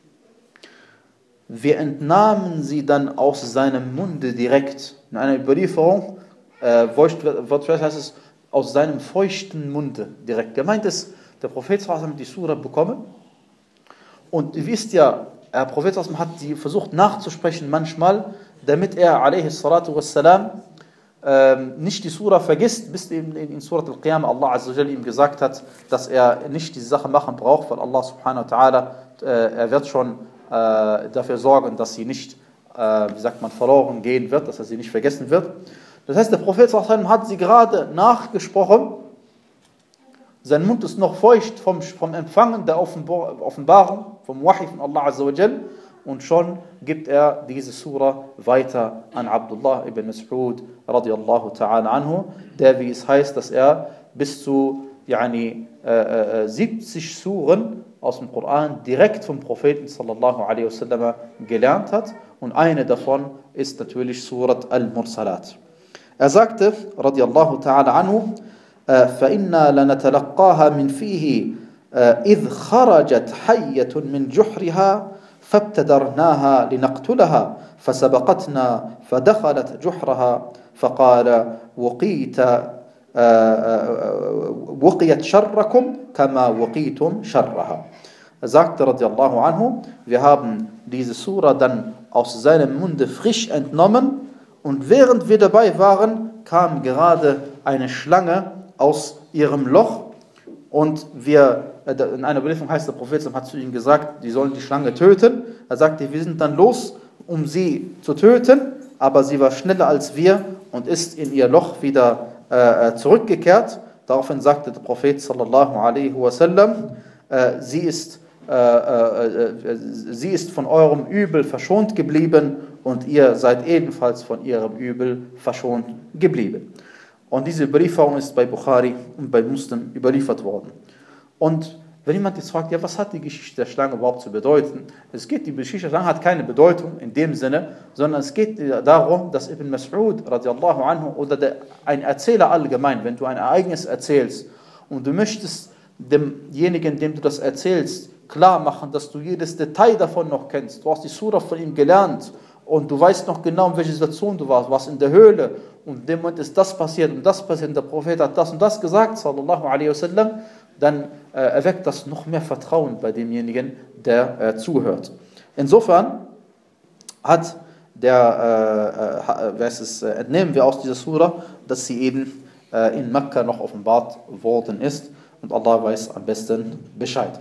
Wir entnahmen sie dann aus seinem Munde direkt. In einer Überlieferung, äh, wortwörtlich heißt es, aus seinem feuchten Munde direkt. Gemeint ist, der Prophet hat die Surah bekommen und ihr wisst ja, der Prophet hat sie versucht nachzusprechen manchmal, damit er, alaihi salatu wassalam, Ähm, nicht die Surah vergisst, bis eben in Surah Al-Qiyamah Allah Azza wa Jalla ihm gesagt hat, dass er nicht diese Sache machen braucht, weil Allah subhanahu wa ta'ala, äh, er wird schon äh, dafür sorgen, dass sie nicht, äh, wie sagt man, verloren gehen wird, dass er sie nicht vergessen wird. Das heißt, der Prophet hat sie gerade nachgesprochen, sein Mund ist noch feucht vom, vom Empfangen der Offenbarung, vom Wahi von Allah Azza wa Jalla, und schon gibt er diese Surah weiter an Abdullah ibn Mas'ud radiyallahu ta'ala anhu, der, wie es heißt, dass er bis zu yani, äh, äh, siebzig Suren aus dem Koran direkt vom Propheten sallallahu alaihi wasallam gelernt hat, und eine davon ist natürlich Surat Al-Mursalat. Er sagte, radiyallahu ta'ala anhu, فَإِنَّا لَنَتَلَقَّاهَا مِنْ فِيهِ إِذْ خَرَجَتْ حَيَّةٌ مِنْ جُحْرِهَا فابتدرناها لنقتلها فسبقتنا فدخلت جحرها فقال وقيت وقيت شركم كما وقيتم شرها. Er sagte radiallahu anhu, wir haben diese Surah dann aus seinem Munde frisch entnommen, und während wir dabei waren, kam gerade eine Schlange aus ihrem Loch, und wir, in einer Überlieferung heißt, der Prophet hat zu ihnen gesagt, die sollen die Schlange töten. Er sagte, wir sind dann los, um sie zu töten, aber sie war schneller als wir und ist in ihr Loch wieder äh, zurückgekehrt. Daraufhin sagte der Prophet sallallahu alaihi wasallam, äh, sie ist, äh, äh, sie ist von eurem Übel verschont geblieben und ihr seid ebenfalls von ihrem Übel verschont geblieben. Und diese Überlieferung ist bei Bukhari und bei Muslim überliefert worden. Und wenn jemand jetzt fragt, ja, was hat die Geschichte der Schlange überhaupt zu bedeuten? Es geht, die Geschichte der Schlange hat keine Bedeutung in dem Sinne, sondern es geht darum, dass Ibn Mas'ud radiallahu anhu oder der, ein Erzähler allgemein, wenn du ein Ereignis erzählst und du möchtest demjenigen, dem du das erzählst, klar machen, dass du jedes Detail davon noch kennst. Du hast die Surah von ihm gelernt und du weißt noch genau, in welcher Situation du warst, warst in der Höhle und in dem Moment ist das passiert und das passiert und der Prophet hat das und das gesagt, sallallahu alaihi wasallam, dann äh, erweckt das noch mehr Vertrauen bei demjenigen, der äh, zuhört. Insofern hat der, äh, äh, es, äh, entnehmen wir aus dieser Surah, dass sie eben äh, in Mekka noch offenbart worden ist und Allah weiß am besten Bescheid.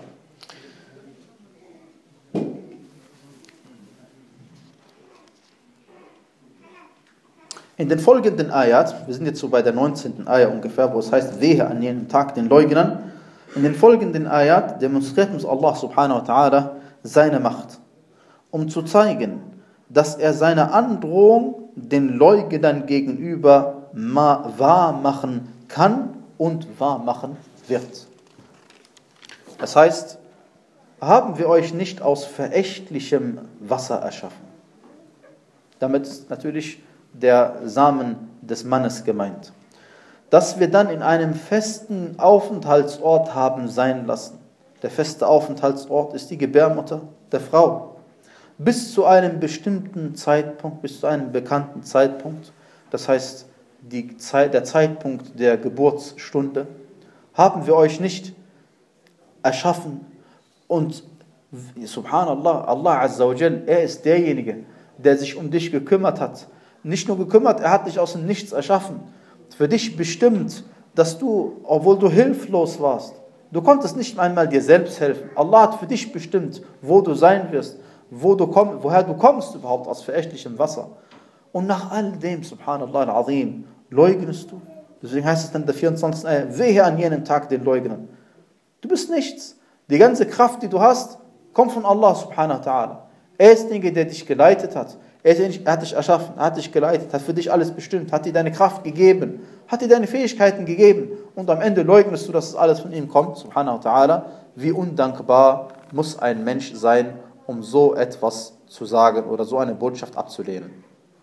In den folgenden Ayat, wir sind jetzt so bei der neunzehnten Ayat ungefähr, wo es heißt, wehe an jenem Tag den Leugnern. In den folgenden Ayat demonstriert uns Allah subhanahu wa ta'ala seine Macht, um zu zeigen, dass er seine Androhung den Leugnern gegenüber wahr machen kann und wahr machen wird. Das heißt, haben wir euch nicht aus verächtlichem Wasser erschaffen. Damit ist natürlich der Samen des Mannes gemeint. Dass wir dann in einem festen Aufenthaltsort haben sein lassen. Der feste Aufenthaltsort ist die Gebärmutter der Frau. Bis zu einem bestimmten Zeitpunkt, bis zu einem bekannten Zeitpunkt, das heißt die Zeit, der Zeitpunkt der Geburtsstunde, haben wir euch nicht erschaffen. Und subhanallah, Allah Azza wa Jal, er ist derjenige, der sich um dich gekümmert hat. Nicht nur gekümmert, er hat dich aus dem Nichts erschaffen. Für dich bestimmt, dass du, obwohl du hilflos warst, du konntest nicht einmal dir selbst helfen. Allah hat für dich bestimmt, wo du sein wirst, wo du komm, woher du kommst überhaupt aus verächtlichem Wasser. Und nach all dem, subhanallah al-azim, leugnest du. Deswegen heißt es dann in der vierundzwanzigsten Ayah, wehe an jenem Tag den Leugnern. Du bist nichts. Die ganze Kraft, die du hast, kommt von Allah subhanahu wa ta'ala. Er ist derjenige, der dich geleitet hat. Er hat dich erschaffen, hat dich geleitet, hat für dich alles bestimmt, hat dir deine Kraft gegeben, hat dir deine Fähigkeiten gegeben und am Ende leugnest du, dass es alles von ihm kommt, subhanahu wa ta'ala. Wie undankbar muss ein Mensch sein, um so etwas zu sagen oder so eine Botschaft abzulehnen.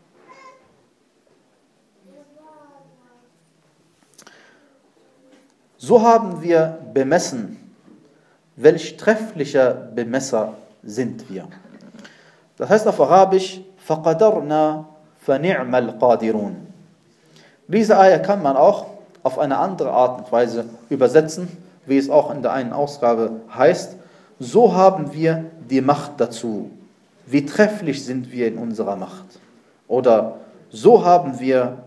So haben wir bemessen, welch trefflicher Bemesser sind wir. Das heißt auf Arabisch, فَقَدَرْنَا فَنِعْمَ الْقَادِرُونَ. Diese Ayah kann man auch auf eine andere Art und Weise übersetzen, wie es auch in der einen Ausgabe heißt. So haben wir die Macht dazu. Wie trefflich sind wir in unserer Macht. Oder so haben wir,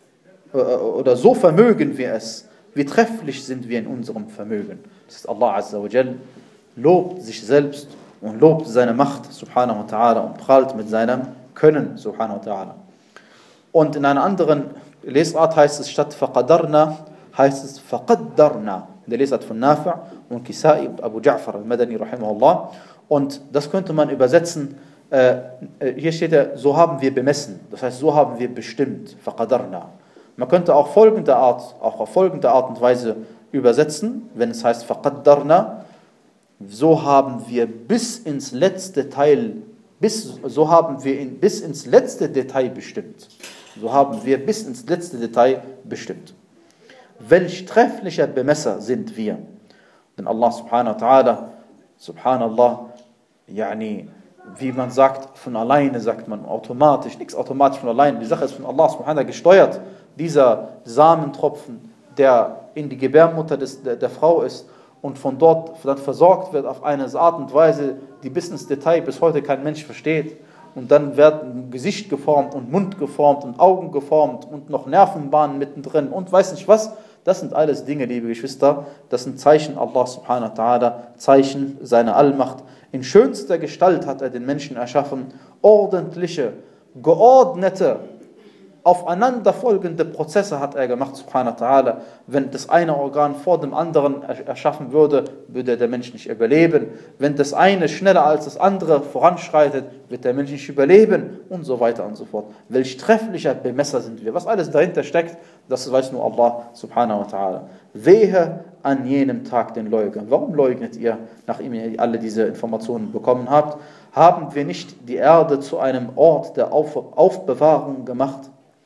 oder so vermögen wir es. Wie trefflich sind wir in unserem Vermögen. Das ist Allah Azza wa Jal lobt sich selbst und lobt seine Macht, subhanahu wa ta'ala, und prahlt mit seinem Können, subhanahu wa ta'ala. Und in einer anderen Lesart heißt es, statt faqadarna, heißt es faqaddarna. In der Lesart von Nafi' und Kisai und Abu Ja'far al-Madani, rahimahullah. Und das könnte man übersetzen, äh, hier steht ja, so haben wir bemessen. Das heißt, so haben wir bestimmt, faqadarna. Man könnte auch folgende Art, auch auf folgende Art und Weise übersetzen, wenn es heißt faqaddarna, so haben wir bis ins letzte Teil, bis, so haben wir in, bis ins letzte Detail bestimmt. So haben wir bis ins letzte Detail bestimmt. Welch trefflicher Bemesser sind wir. Denn Allah subhanahu wa ta'ala, subhanallah, yani, wie man sagt, von alleine sagt man automatisch, nichts automatisch von alleine, die Sache ist von Allah subhanahu wa ta'ala gesteuert. Dieser Samentropfen, der in die Gebärmutter des, der, der Frau ist und von dort dann versorgt wird auf eine Art und Weise, die bis ins Detail bis heute kein Mensch versteht. Und dann wird ein Gesicht geformt und Mund geformt und Augen geformt und noch Nervenbahnen mittendrin und weiß nicht was. Das sind alles Dinge, liebe Geschwister, das sind Zeichen Allah subhanahu wa ta'ala, Zeichen seiner Allmacht. In schönster Gestalt hat er den Menschen erschaffen, ordentliche, geordnete, aufeinanderfolgende Prozesse hat er gemacht, subhanahu wa ta'ala. Wenn das eine Organ vor dem anderen erschaffen würde, würde der Mensch nicht überleben. Wenn das eine schneller als das andere voranschreitet, wird der Mensch nicht überleben und so weiter und so fort. Welch trefflicher Bemesser sind wir. Was alles dahinter steckt, das weiß nur Allah subhanahu wa ta'ala. Wehe an jenem Tag den Leugnern. Warum leugnet ihr, nachdem ihr alle diese Informationen bekommen habt? Haben wir nicht die Erde zu einem Ort der Auf Aufbewahrung gemacht?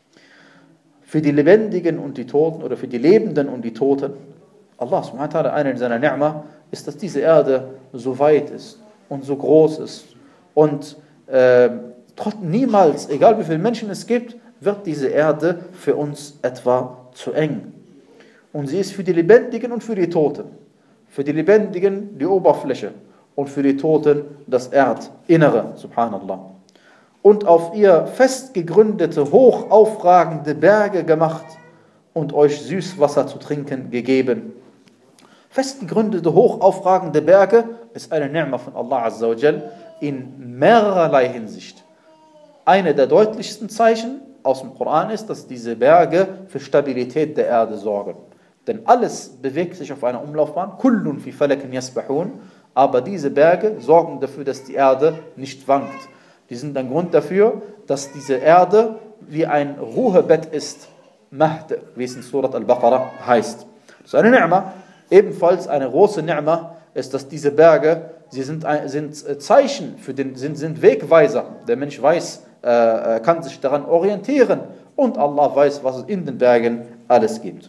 Für die Lebendigen und die Toten oder für die Lebenden und die Toten? Allah subhanahu wa ta'ala, einer seiner Ni'ma, ist, dass diese Erde so weit ist und so groß ist. Und äh, trotzdem niemals, egal wie viele Menschen es gibt, wird diese Erde für uns etwa zu eng. Und sie ist für die Lebendigen und für die Toten. Für die Lebendigen die Oberfläche und für die Toten das Erdinnere, subhanallah. Und auf ihr fest gegründete, hoch aufragende Berge gemacht und euch Süßwasser zu trinken gegeben. Fest gegründete, hoch aufragende Berge ist eine Ni'ma von Allah Azza wa Jal in mehrerlei Hinsicht. Eine der deutlichsten Zeichen aus dem Koran ist, dass diese Berge für Stabilität der Erde sorgen. Denn alles bewegt sich auf einer Umlaufbahn, kullun fi falakin yasbahun, aber diese Berge sorgen dafür, dass die Erde nicht wankt. Die sind ein Grund dafür, dass diese Erde wie ein Ruhebett ist, Mahd, wie es in Surat Al-Baqarah heißt. Das ist eine Ni'ma. Ebenfalls eine große Ni'ma ist, dass diese Berge, sie sind, sind Zeichen, für den, sind, sind Wegweiser. Der Mensch weiß, äh, kann sich daran orientieren und Allah weiß, was es in den Bergen alles gibt.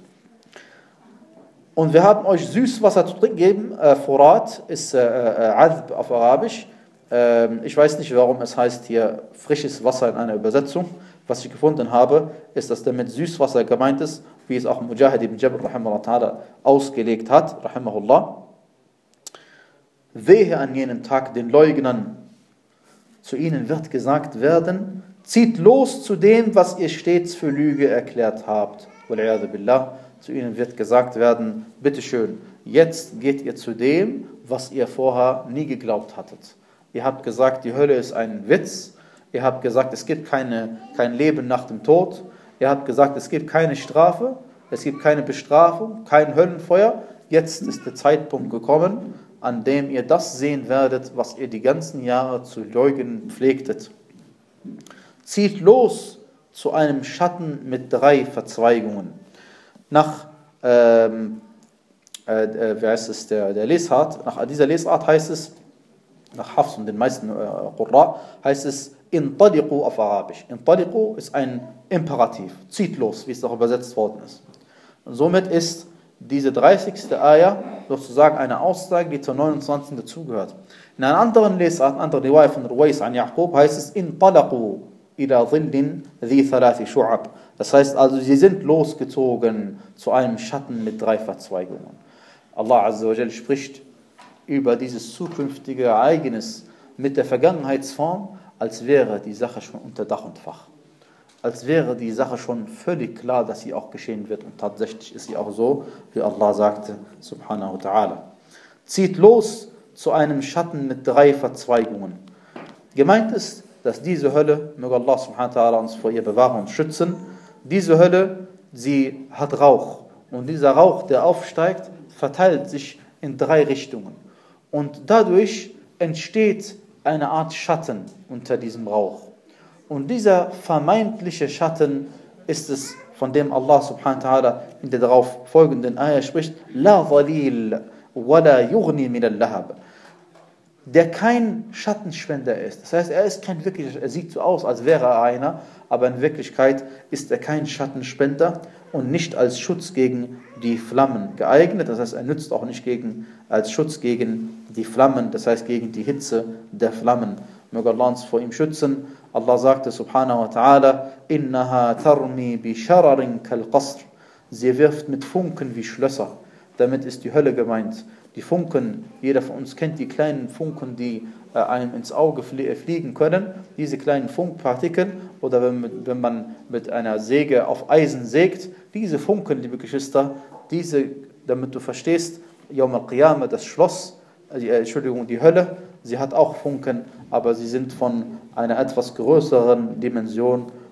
Und wir haben euch Süßwasser zu trinken gegeben. Äh, Furat ist äh, äh, Adb auf Arabisch. Äh, ich weiß nicht, warum es heißt hier frisches Wasser in einer Übersetzung. Was ich gefunden habe, ist, dass damit Süßwasser gemeint ist, wie es auch Mujahid ibn Jabr rahimahullah ausgelegt hat, rahimahullah. Wehe an jenem Tag den Leugnern. Zu ihnen wird gesagt werden, zieht los zu dem, was ihr stets für Lüge erklärt habt. Wal'iyadu billah. Zu ihnen wird gesagt werden, bitteschön, jetzt geht ihr zu dem, was ihr vorher nie geglaubt hattet. Ihr habt gesagt, die Hölle ist ein Witz. Ihr habt gesagt, es gibt keine, kein Leben nach dem Tod. Ihr habt gesagt, es gibt keine Strafe, es gibt keine Bestrafung, kein Höllenfeuer. Jetzt ist der Zeitpunkt gekommen, an dem ihr das sehen werdet, was ihr die ganzen Jahre zu leugnen pflegtet. Zieht los zu einem Schatten mit drei Verzweigungen. Nach, ähm, äh, wie heißt es, der, der Lesart, nach dieser Lesart heißt es, nach Hafs und den meisten äh, Qurra, heißt es Intaliqu auf Arabisch. Intaliqu ist ein Imperativ, zieht los, wie es auch übersetzt worden ist. Und somit ist diese dreißigste Ayah sozusagen eine Aussage, die zur neunundzwanzigsten dazugehört. In einer anderen Lesart, einer anderen Riwaya von Ruwais an Yaqub, heißt es Intalaqu ila dhillin dhi thalathi shu'ab. Das heißt also, sie sind losgezogen zu einem Schatten mit drei Verzweigungen. Allah Azza wa Jal spricht über dieses zukünftige Ereignis mit der Vergangenheitsform, als wäre die Sache schon unter Dach und Fach. Als wäre die Sache schon völlig klar, dass sie auch geschehen wird. Und tatsächlich ist sie auch so, wie Allah sagte, subhanahu wa ta'ala. Zieht los zu einem Schatten mit drei Verzweigungen. Gemeint ist, dass diese Hölle, möge Allah subhanahu wa ta'ala uns vor ihr bewahren und schützen, diese Hölle, sie hat Rauch. Und dieser Rauch, der aufsteigt, verteilt sich in drei Richtungen. Und dadurch entsteht eine Art Schatten unter diesem Rauch. Und dieser vermeintliche Schatten ist es, von dem Allah subhanahu wa ta'ala in der darauf folgenden Ayah spricht, La dhalil wa la yughni min al-lahab. Der kein Schattenspender ist. Das heißt, er ist kein wirklicher, er sieht so aus, als wäre er einer, aber in Wirklichkeit ist er kein Schattenspender und nicht als Schutz gegen die Flammen geeignet. Das heißt, er nützt auch nicht gegen, als Schutz gegen die Flammen, das heißt gegen die Hitze der Flammen. Möge Allah uns vor ihm schützen. Allah sagte subhanahu wa ta'ala, Innaha tarmi bi shararin kal qasr. Sie wirft mit Funken wie Schlösser. Damit ist die Hölle gemeint. Die Funken, jeder von uns kennt die kleinen Funken, die äh, einem ins Auge flie fliegen können. Diese kleinen Funkpartikel, oder wenn, wenn man mit einer Säge auf Eisen sägt, diese Funken, liebe Geschwister, diese, damit du verstehst, Yawm al-Qiyamah, das Schloss, äh, Entschuldigung, die Hölle, sie hat auch Funken, aber sie sind von einer etwas größeren Dimension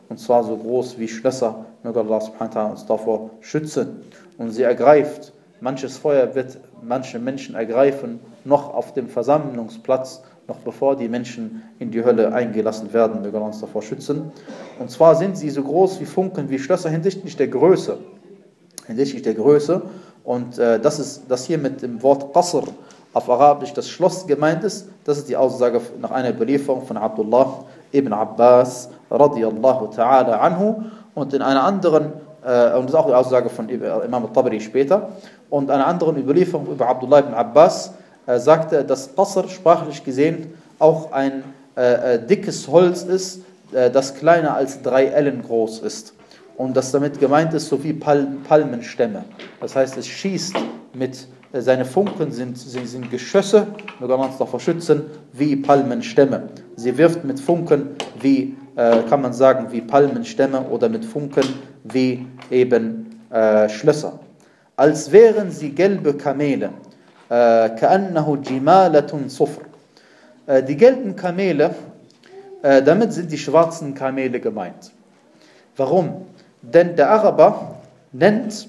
und zwar so groß wie Schlösser. Möge Allah subhanahu wa ta'ala uns davor schützen. Und sie ergreift, manches Feuer wird manche Menschen ergreifen, noch auf dem Versammlungsplatz, noch bevor die Menschen in die Hölle eingelassen werden. Möge Allah uns davor schützen. Und zwar sind sie so groß wie Funken, wie Schlösser hinsichtlich der Größe. Hinsichtlich der Größe. Und äh, das ist das hier mit dem Wort Qasr auf Arabisch das Schloss gemeint ist. Das ist die Aussage nach einer Überlieferung von Abdullah ibn Abbas radiyallahu ta'ala anhu. Und in einer anderen, äh, und das ist auch die Aussage von Imam al-Tabari später, und einer anderen Überlieferung über Abdullah ibn Abbas äh, sagte, dass Qasr sprachlich gesehen auch ein äh, äh, dickes Holz ist, äh, das kleiner als drei Ellen groß ist. Und das damit gemeint ist, so wie Palm, Palmenstämme. Das heißt, es schießt mit, äh, seine Funken sind, sind, sind Geschosse, möge man uns davor schützen, wie Palmenstämme. Sie wirft mit Funken wie, äh, kann man sagen, wie Palmenstämme oder mit Funken wie eben äh, Schlösser. Als wären sie gelbe Kamele. Ka'annahu jimalatun sufr. Äh, die gelben Kamele, äh, damit sind die schwarzen Kamele gemeint. Warum? Denn der Araber nennt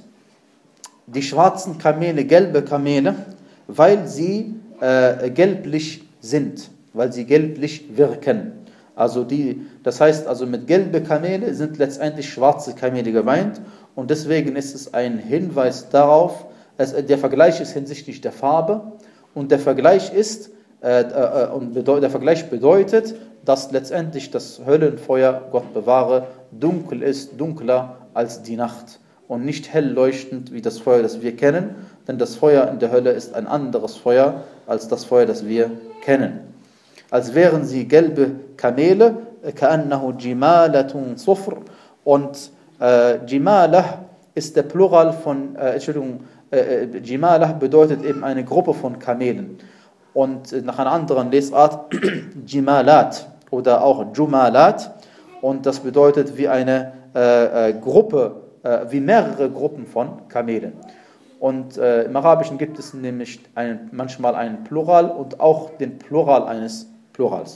die schwarzen Kamele gelbe Kamele, weil sie äh, gelblich sind, weil sie gelblich wirken. Also die, das heißt, also mit gelbe Kamele sind letztendlich schwarze Kamele gemeint, und deswegen ist es ein Hinweis darauf, es, der Vergleich ist hinsichtlich der Farbe, und der Vergleich ist äh, äh, und bedeut, der Vergleich bedeutet, dass letztendlich das Höllenfeuer, Gott bewahre, dunkel ist, dunkler als die Nacht und nicht hell leuchtend wie das Feuer, das wir kennen, denn das Feuer in der Hölle ist ein anderes Feuer als das Feuer, das wir kennen. Als wären sie gelbe Kamele, ka'annahu jimalatun sufr, und äh, Jimalah ist der Plural von, äh, Entschuldigung, äh, Jimalah bedeutet eben eine Gruppe von Kamelen. Und äh, nach einer anderen Lesart Jimalat oder auch Jumalat, und das bedeutet wie eine äh, äh, Gruppe, äh, wie mehrere Gruppen von Kamelen. Und äh, im Arabischen gibt es nämlich einen, manchmal einen Plural und auch den Plural eines Plurals.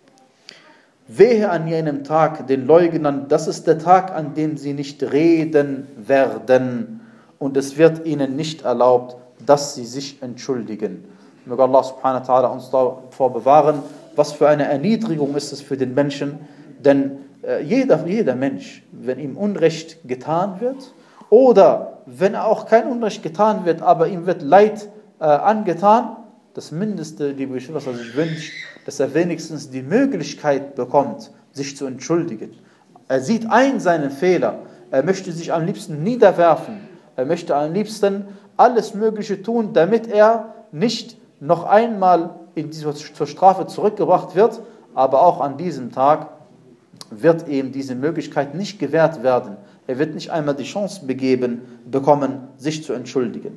Wehe an jenem Tag den Leugnern, das ist der Tag, an dem sie nicht reden werden, und es wird ihnen nicht erlaubt, dass sie sich entschuldigen. Möge Allah subhanahu wa ta'ala uns davor bewahren. Was für eine Erniedrigung ist es für den Menschen, denn äh, jeder, jeder Mensch, wenn ihm Unrecht getan wird, oder wenn auch kein Unrecht getan wird, aber ihm wird Leid äh, angetan, das Mindeste, liebe Geschwister, was er sich wünscht, dass er wenigstens die Möglichkeit bekommt, sich zu entschuldigen. Er sieht ein seinen Fehler, er möchte sich am liebsten niederwerfen, er möchte am liebsten alles Mögliche tun, damit er nicht noch einmal in die, zur Strafe zurückgebracht wird, aber auch an diesem Tag wird ihm diese Möglichkeit nicht gewährt werden. Er wird nicht einmal die Chance begeben, bekommen, sich zu entschuldigen.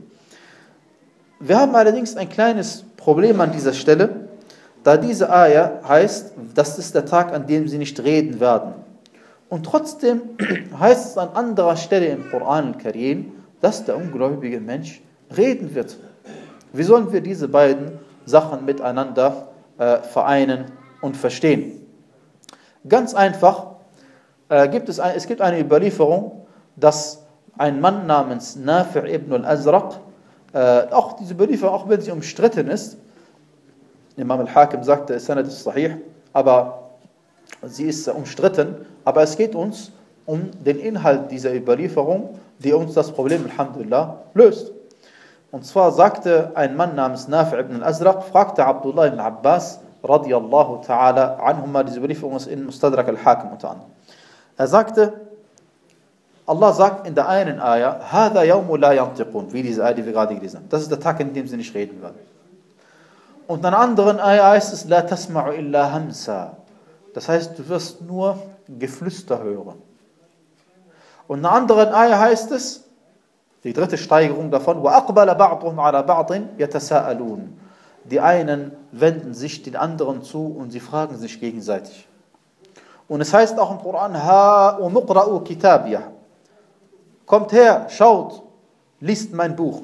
Wir haben allerdings ein kleines Problem an dieser Stelle, da diese Ayah heißt, das ist der Tag, an dem sie nicht reden werden. Und trotzdem heißt es an anderer Stelle im Koran al-Karim, dass der ungläubige Mensch reden wird. Wie sollen wir diese beiden Sachen miteinander äh, vereinen und verstehen? Ganz einfach, äh, gibt es, ein, es gibt eine Überlieferung, dass ein Mann namens Nafi' ibn al-Azraq, äh, auch diese Überlieferung, auch wenn sie umstritten ist, Imam al-Hakim sagte, Sanad ist sahih, aber sie ist umstritten, aber es geht uns um den Inhalt dieser Überlieferung, die uns das Problem, alhamdulillah, löst. Und zwar sagte ein Mann namens Nafi' ibn al-Azraq, fragte Abdullah ibn Abbas, radiyallahu ta'ala anhuma, diese Überlieferung ist in Mustadrak al-Hakim unter anderem. Er sagte, Allah sagt in der einen Ayah, هَذَا يَوْمُ لَا يَنْطِقُونَ, wie diese Ayah, die wir gerade gelesen haben. Das ist der Tag, in dem sie nicht reden werden. Und in einer anderen Ayah heißt es, لَا تَسْمَعُ إِلَّا هَمْسًا. Das heißt, du wirst nur Geflüster hören. Und in einer anderen Ayah heißt es, die dritte Steigerung davon, وَأَقْبَلَ بَعْضُهُمْ عَلَى بَعْضٍ يَتَسَاءَلُونَ. Die einen wenden sich den anderen zu und sie fragen sich gegenseitig. Und es heißt auch im Koran, هَا وَمُقْرَأُ كِتَابِيَهْ. Kommt her, schaut, liest mein Buch.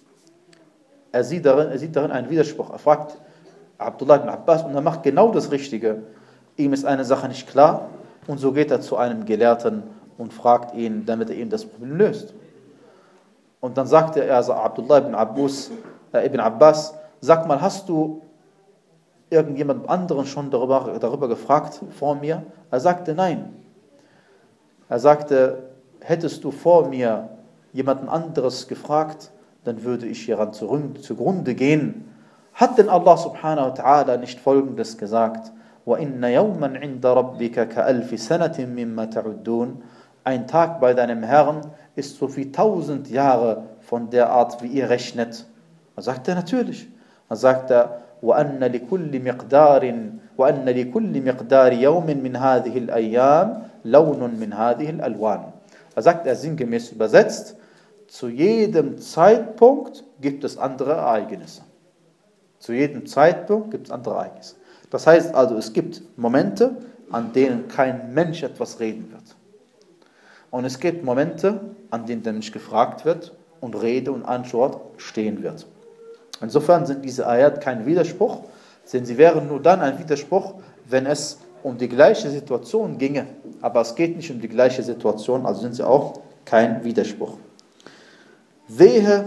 Er sieht darin, er sieht darin einen Widerspruch. Er fragt Abdullah ibn Abbas und er macht genau das Richtige. Ihm ist eine Sache nicht klar. Und so geht er zu einem Gelehrten und fragt ihn, damit er ihm das Problem löst. Und dann sagte er, also Abdullah ibn Abbas, äh, ibn Abbas, sag mal, hast du irgendjemand anderen schon darüber, darüber gefragt vor mir? Er sagte, nein. Er sagte, hättest du vor mir jemanden anderes gefragt, dann würde ich hieran zugrunde gehen. Hat denn Allah subhanahu wa ta'ala nicht Folgendes gesagt? وَإِنَّ يَوْمًا عِنْدَ رَبِّكَ كَأَلْفِ سَنَةٍ مِمَّا تَعُدُّونَ. Ein Tag bei deinem Herrn ist so wie tausend Jahre von der Art, wie ihr rechnet. Er sagt er natürlich. Er sagt er, وَأَنَّ لِكُلِّ مِقْدَارٍ وَأَنَّ لِكُلِّ مِقْدَارِ يَوْمٍ مِنْ هَذِهِ الْأَيَّامِ لَوْنٌ مِنْ هَذِهِ الْأَلْوَانِ. Er sagt er sinngemäß übersetzt, zu jedem Zeitpunkt gibt es andere Ereignisse. Zu jedem Zeitpunkt gibt es andere Ereignisse. Das heißt also, es gibt Momente, an denen kein Mensch etwas reden wird. Und es gibt Momente, an denen der Mensch gefragt wird und Rede und Antwort stehen wird. Insofern sind diese Ayat kein Widerspruch, denn sie wären nur dann ein Widerspruch, wenn es um die gleiche Situation ginge. Aber es geht nicht um die gleiche Situation, also sind sie auch kein Widerspruch. Wehe,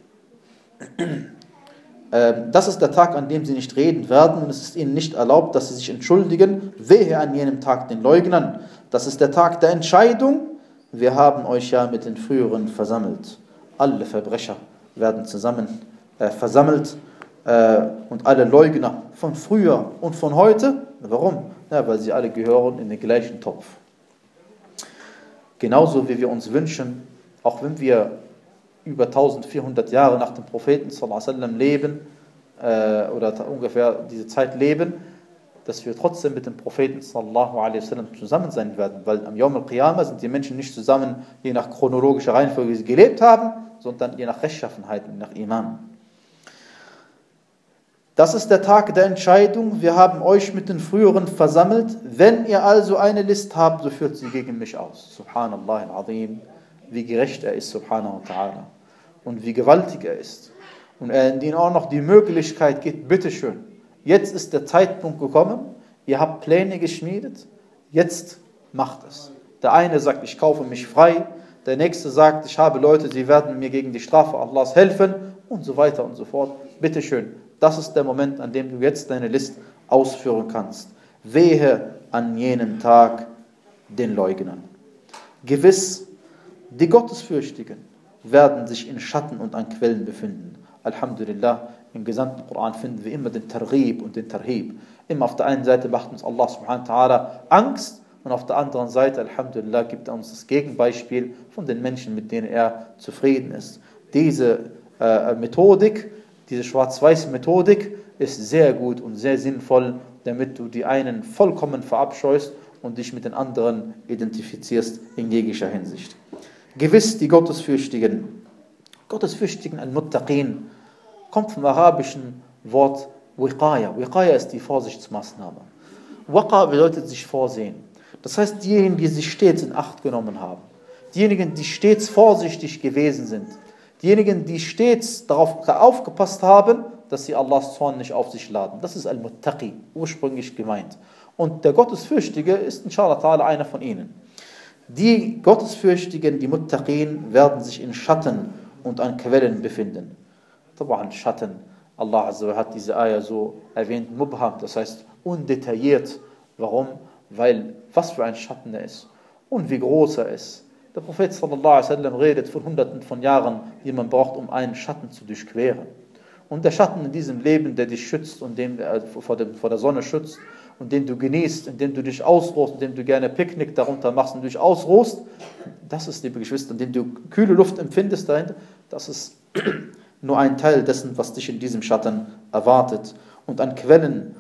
äh, das ist der Tag, an dem sie nicht reden werden, und es ist ihnen nicht erlaubt, dass sie sich entschuldigen. Wehe an jenem Tag den Leugnern. Das ist der Tag der Entscheidung. Wir haben euch ja mit den früheren versammelt. Alle Verbrecher werden zusammen äh, versammelt äh, und alle Leugner von früher und von heute. Warum? Ja, weil sie alle gehören in den gleichen Topf. Genauso wie wir uns wünschen, auch wenn wir über eintausendvierhundert Jahre nach dem Propheten sallallahu alaihi wasallam leben, äh, oder ungefähr diese Zeit leben, dass wir trotzdem mit dem Propheten sallallahu alaihi wasallam zusammen sein werden, weil am Yawm al-Qiyamah sind die Menschen nicht zusammen, je nach chronologischer Reihenfolge, wie sie gelebt haben, sondern je nach Rechtschaffenheit und nach Iman. Das ist der Tag der Entscheidung. Wir haben euch mit den Früheren versammelt. Wenn ihr also eine List habt, so führt sie gegen mich aus. Subhanallah al-Azim. Wie gerecht er ist, subhanahu wa ta'ala. Und wie gewaltig er ist. Und er ihnen auch noch die Möglichkeit gibt, bitteschön, jetzt ist der Zeitpunkt gekommen, ihr habt Pläne geschmiedet, jetzt macht es. Der eine sagt, ich kaufe mich frei, der nächste sagt, ich habe Leute, die werden mir gegen die Strafe Allahs helfen und so weiter und so fort. Bitteschön, das ist der Moment, an dem du jetzt deine List ausführen kannst. Wehe an jenem Tag den Leugnern. Gewiss, die Gottesfürchtigen werden sich in Schatten und an Quellen befinden. Alhamdulillah, im gesamten Koran finden wir immer den Targhib und den Tarhib. Immer auf der einen Seite macht uns Allah subhanahu wa ta'ala Angst und auf der anderen Seite, Alhamdulillah, gibt er uns das Gegenbeispiel von den Menschen, mit denen er zufrieden ist. Diese äh, Methodik, diese Schwarz-Weiß-Methodik ist sehr gut und sehr sinnvoll, damit du die einen vollkommen verabscheust und dich mit den anderen identifizierst in jeglicher Hinsicht. Gewiss, die Gottesfürchtigen, Gottesfürchtigen, Al-Muttaqin, kommt vom arabischen Wort Wiqaya. Wiqaya ist die Vorsichtsmaßnahme. Waqa bedeutet sich vorsehen. Das heißt, diejenigen, die sich stets in Acht genommen haben, diejenigen, die stets vorsichtig gewesen sind, diejenigen, die stets darauf aufgepasst haben, dass sie Allahs Zorn nicht auf sich laden. Das ist Al-Muttaqi, ursprünglich gemeint. Und der Gottesfürchtige ist inshallah ta'ala einer von ihnen. Die Gottesfürchtigen, die Muttaqin, werden sich in Schatten und an Quellen befinden. Taban Schatten. Allah Azza wa hat diese Ayah so erwähnt, Mubham, das heißt undetailliert. Warum? Weil, was für ein Schatten er ist und wie groß er ist. Der Prophet sallallahu alaihi wasallam redet von hunderten von Jahren, die man braucht, um einen Schatten zu durchqueren. Und der Schatten in diesem Leben, der dich schützt und dem, äh, vor, dem, vor der Sonne schützt und den du genießt, indem du dich ausruhst, indem du gerne Picknick darunter machst und dich ausruhst, das ist, liebe Geschwister, indem du kühle Luft empfindest dahinter, das ist nur ein Teil dessen, was dich in diesem Schatten erwartet. Und an Quellen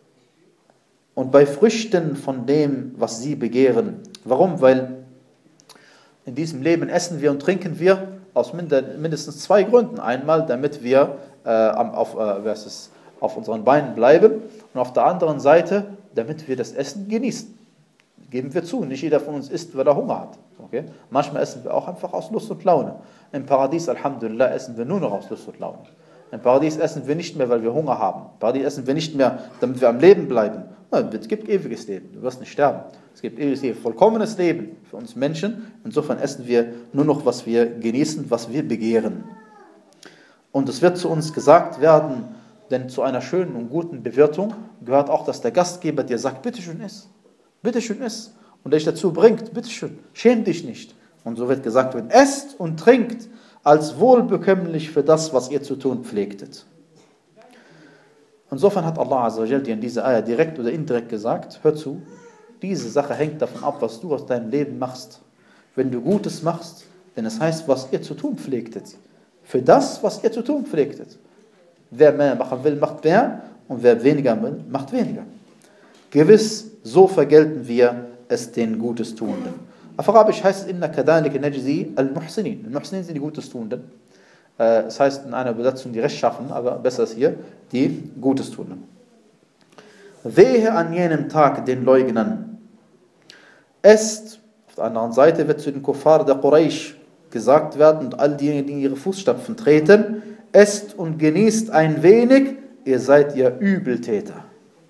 und bei Früchten von dem, was sie begehren. Warum? Weil in diesem Leben essen wir und trinken wir aus mindestens zwei Gründen. Einmal, damit wir äh, auf, äh, was ist, auf unseren Beinen bleiben und auf der anderen Seite, damit wir das Essen genießen. Geben wir zu, nicht jeder von uns isst, weil er Hunger hat. Okay? Manchmal essen wir auch einfach aus Lust und Laune. Im Paradies, Alhamdulillah, essen wir nur noch aus Lust und Laune. Im Paradies essen wir nicht mehr, weil wir Hunger haben. Im Paradies essen wir nicht mehr, damit wir am Leben bleiben. Nein, es gibt ewiges Leben, du wirst nicht sterben. Es gibt ewiges Leben, vollkommenes Leben für uns Menschen. Insofern essen wir nur noch, was wir genießen, was wir begehren. Und es wird zu uns gesagt werden, denn zu einer schönen und guten Bewirtung gehört auch, dass der Gastgeber dir sagt, bitteschön iss, bitteschön iss. Und der dich dazu bringt, bitteschön, schäm dich nicht. Und so wird gesagt, esst und trinkt als wohlbekömmlich für das, was ihr zu tun pflegtet. Insofern hat Allah Azza wa Jal dir in dieser Ayah direkt oder indirekt gesagt, hör zu, diese Sache hängt davon ab, was du aus deinem Leben machst. Wenn du Gutes machst, denn es heißt, was ihr zu tun pflegtet. Für das, was ihr zu tun pflegtet. Wer mehr machen will, macht mehr, und wer weniger will, macht weniger. Gewiss, so vergelten wir es den Gutes Tuenden. Auf Arabisch heißt es, inna kadhalika najzi al-muhsinin. Al-muhsinin sind die Gutes Tuenden. Das heißt in einer Übersetzung die Rechtschaffen, aber besser ist hier die Gutes Tuenden. Wehe an jenem Tag den Leugnern. Esst, auf der anderen Seite wird zu den Kuffar der Quraysh gesagt werden und all diejenigen, die in ihre Fußstapfen treten, esst und genießt ein wenig, ihr seid ja Übeltäter.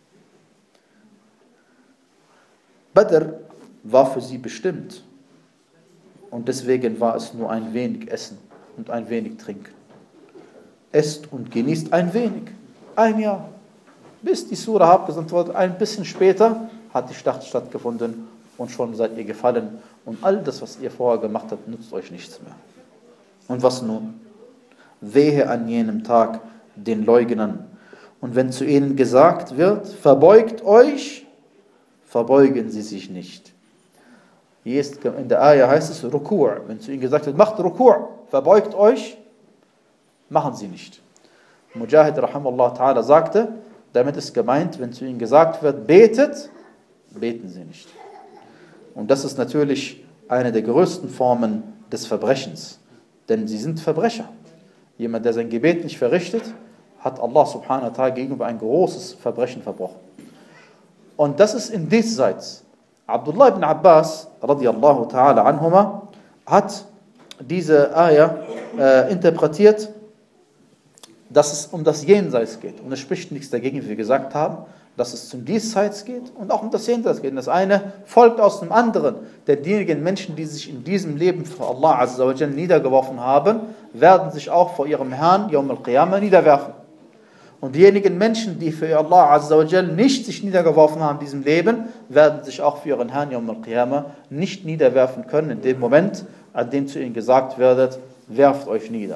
Badr war für sie bestimmt und deswegen war es nur ein wenig Essen und ein wenig Trinken. Esst und genießt ein wenig, ein Jahr, bis die Surah abgesandt wurde. Ein bisschen später hat die Schlacht stattgefunden und schon seid ihr gefallen und all das, was ihr vorher gemacht habt, nützt euch nichts mehr. Und was nun? Wehe an jenem Tag den Leugnern. Und wenn zu ihnen gesagt wird, verbeugt euch, verbeugen sie sich nicht. Hier ist, in der Ayah heißt es Ruku'. Wenn zu ihnen gesagt wird, macht Ruku', verbeugt euch, machen sie nicht. Mujahid rahimahullah ta'ala sagte, damit ist gemeint, wenn zu ihnen gesagt wird, betet, beten sie nicht. Und das ist natürlich eine der größten Formen des Verbrechens. Denn sie sind Verbrecher. Jemand, der sein Gebet nicht verrichtet, hat Allah subhanahu wa ta'ala gegenüber ein großes Verbrechen verbrochen. Und das ist in diesseits. Abdullah ibn Abbas, radiyallahu ta'ala anhuma, hat diese Ayah äh, interpretiert, dass es um das Jenseits geht. Und es spricht nichts dagegen, wie wir gesagt haben, dass es zum Diesseits geht und auch um das Jenseits geht. Und das eine folgt aus dem anderen. Denn diejenigen Menschen, die sich in diesem Leben vor Allah Azza wa Jal niedergeworfen haben, werden sich auch vor ihrem Herrn, Yawm al-Qiyamah, niederwerfen. Und diejenigen Menschen, die für Allah Azza wa Jal nicht sich niedergeworfen haben in diesem Leben, werden sich auch für ihren Herrn, Yawm al-Qiyamah, nicht niederwerfen können, in dem Moment, an dem zu ihnen gesagt wird, werft euch nieder.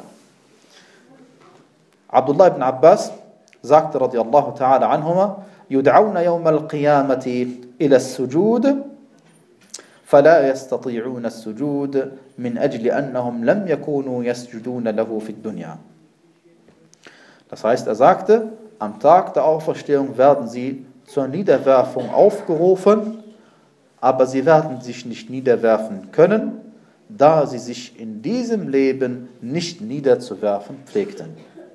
Abdullah ibn Abbas sagte, radiyallahu ta'ala anhuma, يدعون يوم القيامة إلى السجود فلا يستطيعون السجود من أجل أنهم لم يكونوا يسجدون له في الدنيا. Das heißt, er sagte, am Tag der Auferstehung werden sie zur Niederwerfung aufgerufen, aber sie werden sich nicht niederwerfen können, da sie sich in diesem Leben nicht niederzuwerfen pflegten.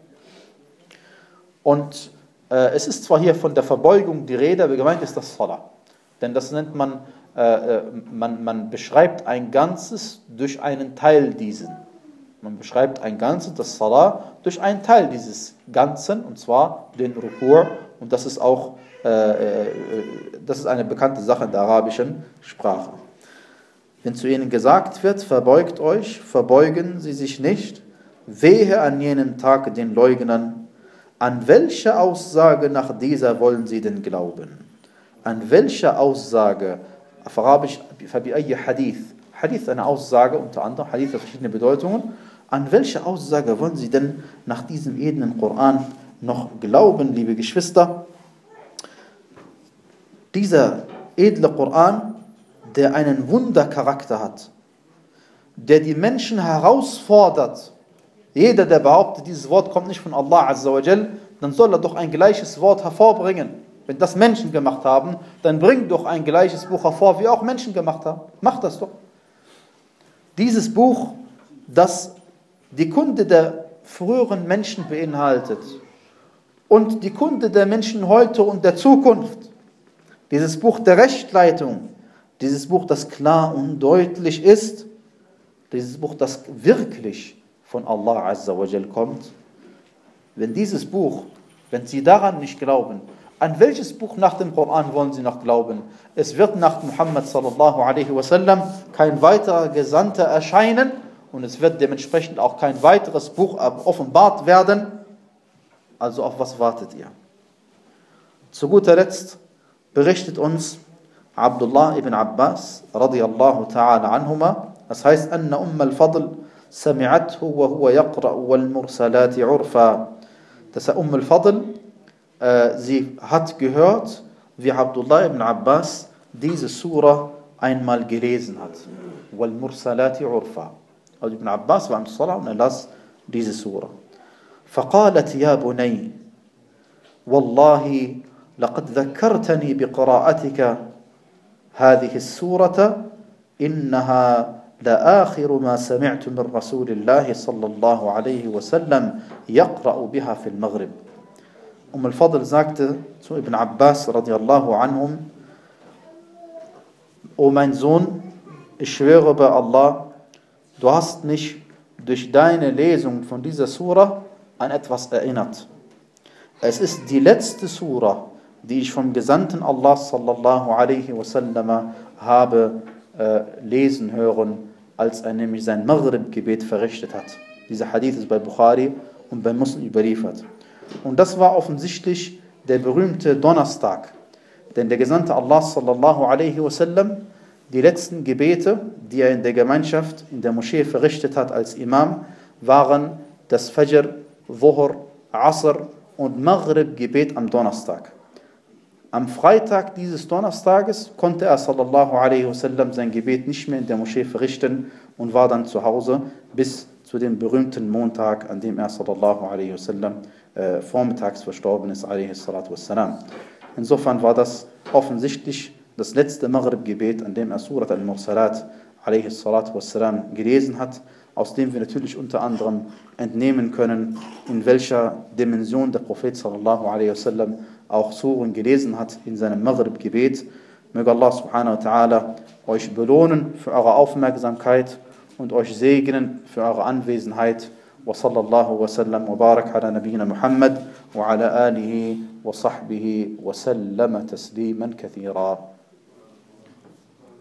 Und äh, es ist zwar hier von der Verbeugung die Rede, aber gemeint ist das Salah. Denn das nennt man, äh, man, man beschreibt ein Ganzes durch einen Teil diesen. Man beschreibt ein Ganzes, das Salah, durch einen Teil dieses Ganzen, und zwar den Ruku'. Und das ist auch äh, das ist eine bekannte Sache in der arabischen Sprache. Wenn zu ihnen gesagt wird, verbeugt euch, verbeugen sie sich nicht, wehe an jenem Tag den Leugnern. An welche Aussage nach dieser wollen sie denn glauben? An welche Aussage? Auf Arabisch, فبأي Hadith. Hadith ist eine Aussage, unter anderem, Hadith hat verschiedene Bedeutungen. An welche Aussage wollen sie denn nach diesem edlen Koran noch glauben, liebe Geschwister? Dieser edle Koran, der einen Wundercharakter hat, der die Menschen herausfordert. Jeder, der behauptet, dieses Wort kommt nicht von Allah Azza wa Jal, dann soll er doch ein gleiches Wort hervorbringen. Wenn das Menschen gemacht haben, dann bring doch ein gleiches Buch hervor, wie auch Menschen gemacht haben. Mach das doch. Dieses Buch, das die Kunde der früheren Menschen beinhaltet und die Kunde der Menschen heute und der Zukunft. Dieses Buch der Rechtleitung, dieses Buch, das klar und deutlich ist, dieses Buch, das wirklich von Allah Azza wa Jal kommt. Wenn dieses Buch, wenn sie daran nicht glauben, an welches Buch nach dem Koran wollen sie noch glauben? Es wird nach Muhammad sallallahu alaihi wasallam kein weiterer Gesandter erscheinen und es wird dementsprechend auch kein weiteres Buch offenbart werden. Also auf was wartet ihr? Zu guter Letzt berichtet uns Abdullah ibn Abbas radiyallahu ta'ala anhuma, das heißt, anna Umm al-Fadl sami'athu wa huwa yaqra'u wal mursalati urfa. Das heißt, Umm al-Fadl, äh, sie hat gehört, wie Abdullah ibn Abbas diese Surah einmal gelesen hat. Wal mursalati urfa. Also Ibn Abbas war im Salah und er las diese Surah. فقالت يا بني والله لقد ذكرتني بقراءتك هذه السورة إنها لآخر ما سمعت من رسول الله صلى الله عليه وسلم يقرأ بها في المغرب. Umm al-Fadl sagte zu Ibn Abbas radiallahu anhum: O mein Sohn, ich schwöre bei Allah, du hast mich durch deine Lesung von dieser Surah an etwas erinnert. Es ist die letzte Surah, die ich vom Gesandten Allah sallallahu alaihi wasallam habe äh, lesen hören, als er nämlich sein Maghrib-Gebet verrichtet hat. Dieser Hadith ist bei Bukhari und bei Muslim überliefert. Und das war offensichtlich der berühmte Donnerstag. Denn der Gesandte Allah sallallahu alaihi wasallam, die letzten Gebete, die er in der Gemeinschaft, in der Moschee verrichtet hat als Imam, waren das Fajr, Dhuhr, Asr und Maghrib-Gebet am Donnerstag. Am Freitag dieses Donnerstages konnte er sallallahu alaihi wasallam sein Gebet nicht mehr in der Moschee verrichten und war dann zu Hause bis zu dem berühmten Montag, an dem er sallallahu alaihi wasallam äh, vormittags verstorben ist, alaihi salatu wassalam. Insofern war das offensichtlich das letzte Maghrib-Gebet, an dem er Surat al-Mursalat alaihi salatu wassalam gelesen hat, aus dem wir natürlich unter anderem entnehmen können, in welcher Dimension der Prophet sallallahu alaihi wasallam auch Suren gelesen hat in seinem Maghrib-Gebet. Möge Allah subhanahu wa ta'ala euch belohnen für eure Aufmerksamkeit und euch segnen für eure Anwesenheit. Wa sallallahu wa sallam wa barak ala nabiyina Muhammad wa ala alihi wa sahbihi wa sallama tasliman kathira.